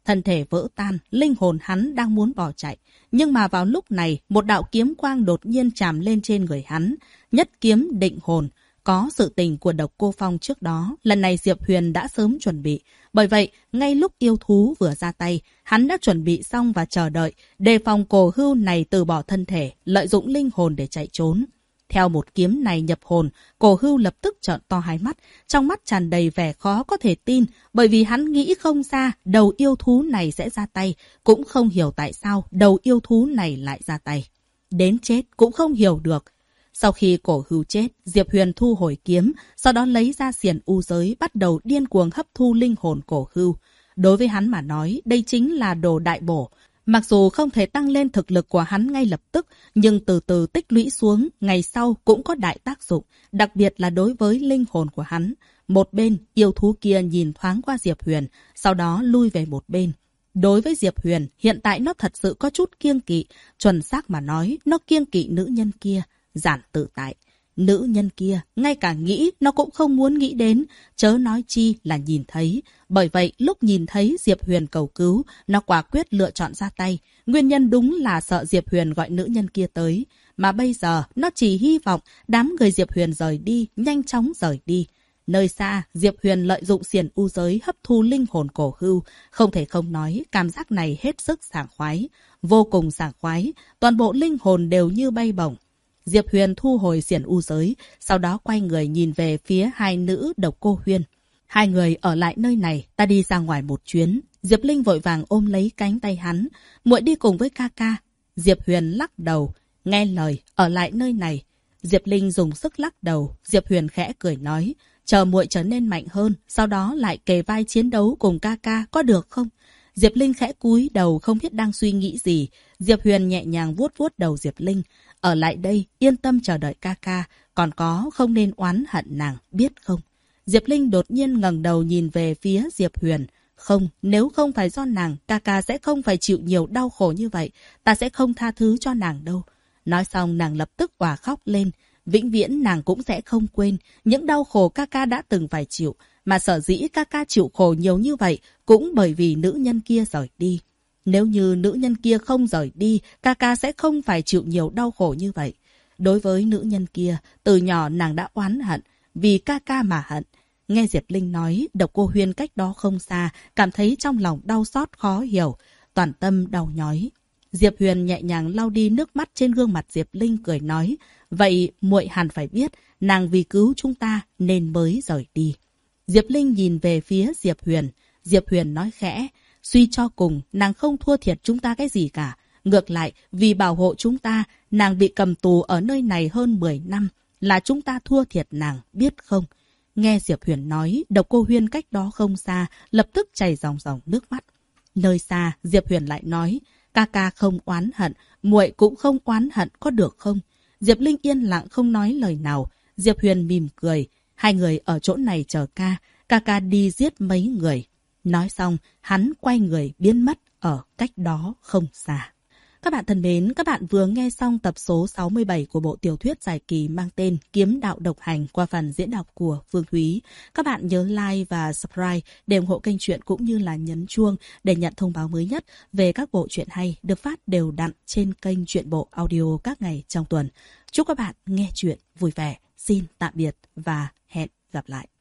thân thể vỡ tan, linh hồn hắn đang muốn bỏ chạy. Nhưng mà vào lúc này, một đạo kiếm quang đột nhiên chạm lên trên người hắn. Nhất kiếm định hồn. Có sự tình của Độc Cô Phong trước đó, lần này Diệp Huyền đã sớm chuẩn bị. Bởi vậy, ngay lúc yêu thú vừa ra tay, hắn đã chuẩn bị xong và chờ đợi, đề phòng Cổ Hưu này từ bỏ thân thể, lợi dụng linh hồn để chạy trốn. Theo một kiếm này nhập hồn, Cổ Hưu lập tức trợn to hai mắt, trong mắt tràn đầy vẻ khó có thể tin, bởi vì hắn nghĩ không ra đầu yêu thú này sẽ ra tay, cũng không hiểu tại sao đầu yêu thú này lại ra tay. Đến chết cũng không hiểu được. Sau khi Cổ Hưu chết, Diệp Huyền thu hồi kiếm, sau đó lấy ra xiển u giới bắt đầu điên cuồng hấp thu linh hồn Cổ Hưu. Đối với hắn mà nói, đây chính là đồ đại bổ. Mặc dù không thể tăng lên thực lực của hắn ngay lập tức, nhưng từ từ tích lũy xuống, ngày sau cũng có đại tác dụng, đặc biệt là đối với linh hồn của hắn. Một bên, yêu thú kia nhìn thoáng qua Diệp Huyền, sau đó lui về một bên. Đối với Diệp Huyền, hiện tại nó thật sự có chút kiêng kỵ, chuẩn xác mà nói, nó kiêng kỵ nữ nhân kia. Giản tự tại. Nữ nhân kia, ngay cả nghĩ nó cũng không muốn nghĩ đến, chớ nói chi là nhìn thấy. Bởi vậy, lúc nhìn thấy Diệp Huyền cầu cứu, nó quả quyết lựa chọn ra tay. Nguyên nhân đúng là sợ Diệp Huyền gọi nữ nhân kia tới. Mà bây giờ, nó chỉ hy vọng đám người Diệp Huyền rời đi, nhanh chóng rời đi. Nơi xa, Diệp Huyền lợi dụng xiển u giới hấp thu linh hồn Cổ Hưu. Không thể không nói, cảm giác này hết sức sảng khoái. Vô cùng sảng khoái, toàn bộ linh hồn đều như bay bổng. Diệp Huyền thu hồi xiển u giới, sau đó quay người nhìn về phía hai nữ Độc Cô Huyên. Hai người ở lại nơi này, ta đi ra ngoài một chuyến. Diệp Linh vội vàng ôm lấy cánh tay hắn. Muội đi cùng với ca ca. Diệp Huyền lắc đầu, nghe lời, ở lại nơi này. Diệp Linh dùng sức lắc đầu, Diệp Huyền khẽ cười nói, chờ muội trở nên mạnh hơn, sau đó lại kề vai chiến đấu cùng ca ca, có được không? Diệp Linh khẽ cúi đầu không biết đang suy nghĩ gì. Diệp Huyền nhẹ nhàng vuốt vuốt đầu Diệp Linh. Ở lại đây, yên tâm chờ đợi ca ca, còn có không nên oán hận nàng, biết không? Diệp Linh đột nhiên ngẩng đầu nhìn về phía Diệp Huyền. Không, nếu không phải do nàng, ca ca sẽ không phải chịu nhiều đau khổ như vậy. Ta sẽ không tha thứ cho nàng đâu. Nói xong nàng lập tức òa khóc lên. Vĩnh viễn nàng cũng sẽ không quên những đau khổ ca ca đã từng phải chịu. Mà sở dĩ ca ca chịu khổ nhiều như vậy cũng bởi vì nữ nhân kia rời đi. Nếu như nữ nhân kia không rời đi, ca ca sẽ không phải chịu nhiều đau khổ như vậy. Đối với nữ nhân kia, từ nhỏ nàng đã oán hận, vì ca ca mà hận. Nghe Diệp Linh nói, Độc Cô Huyên cách đó không xa, cảm thấy trong lòng đau xót khó hiểu, toàn tâm đau nhói. Diệp Huyền nhẹ nhàng lau đi nước mắt trên gương mặt Diệp Linh cười nói, vậy muội hẳn phải biết, nàng vì cứu chúng ta nên mới rời đi. Diệp Linh nhìn về phía Diệp Huyền. Diệp Huyền nói khẽ, suy cho cùng, nàng không thua thiệt chúng ta cái gì cả. Ngược lại, vì bảo hộ chúng ta, nàng bị cầm tù ở nơi này hơn 10 năm, là chúng ta thua thiệt nàng, biết không? Nghe Diệp Huyền nói, Độc Cô Huyên cách đó không xa, lập tức chảy ròng ròng nước mắt. Nơi xa, Diệp Huyền lại nói, ca ca không oán hận, muội cũng không oán hận, có được không? Diệp Linh yên lặng không nói lời nào. Diệp Huyền mỉm cười, hai người ở chỗ này chờ ca ca đi giết mấy người. Nói xong, hắn quay người biến mất ở cách đó không xa. Các bạn thân mến, các bạn vừa nghe xong tập số 67 của bộ tiểu thuyết dài kỳ mang tên Kiếm Đạo Độc Hành qua phần diễn đọc của Phương Thúy. Các bạn nhớ like và subscribe để ủng hộ kênh truyện cũng như là nhấn chuông để nhận thông báo mới nhất về các bộ truyện hay được phát đều đặn trên kênh Truyện Bộ Audio các ngày trong tuần. Chúc các bạn nghe truyện vui vẻ. Xin tạm biệt và hẹn gặp lại.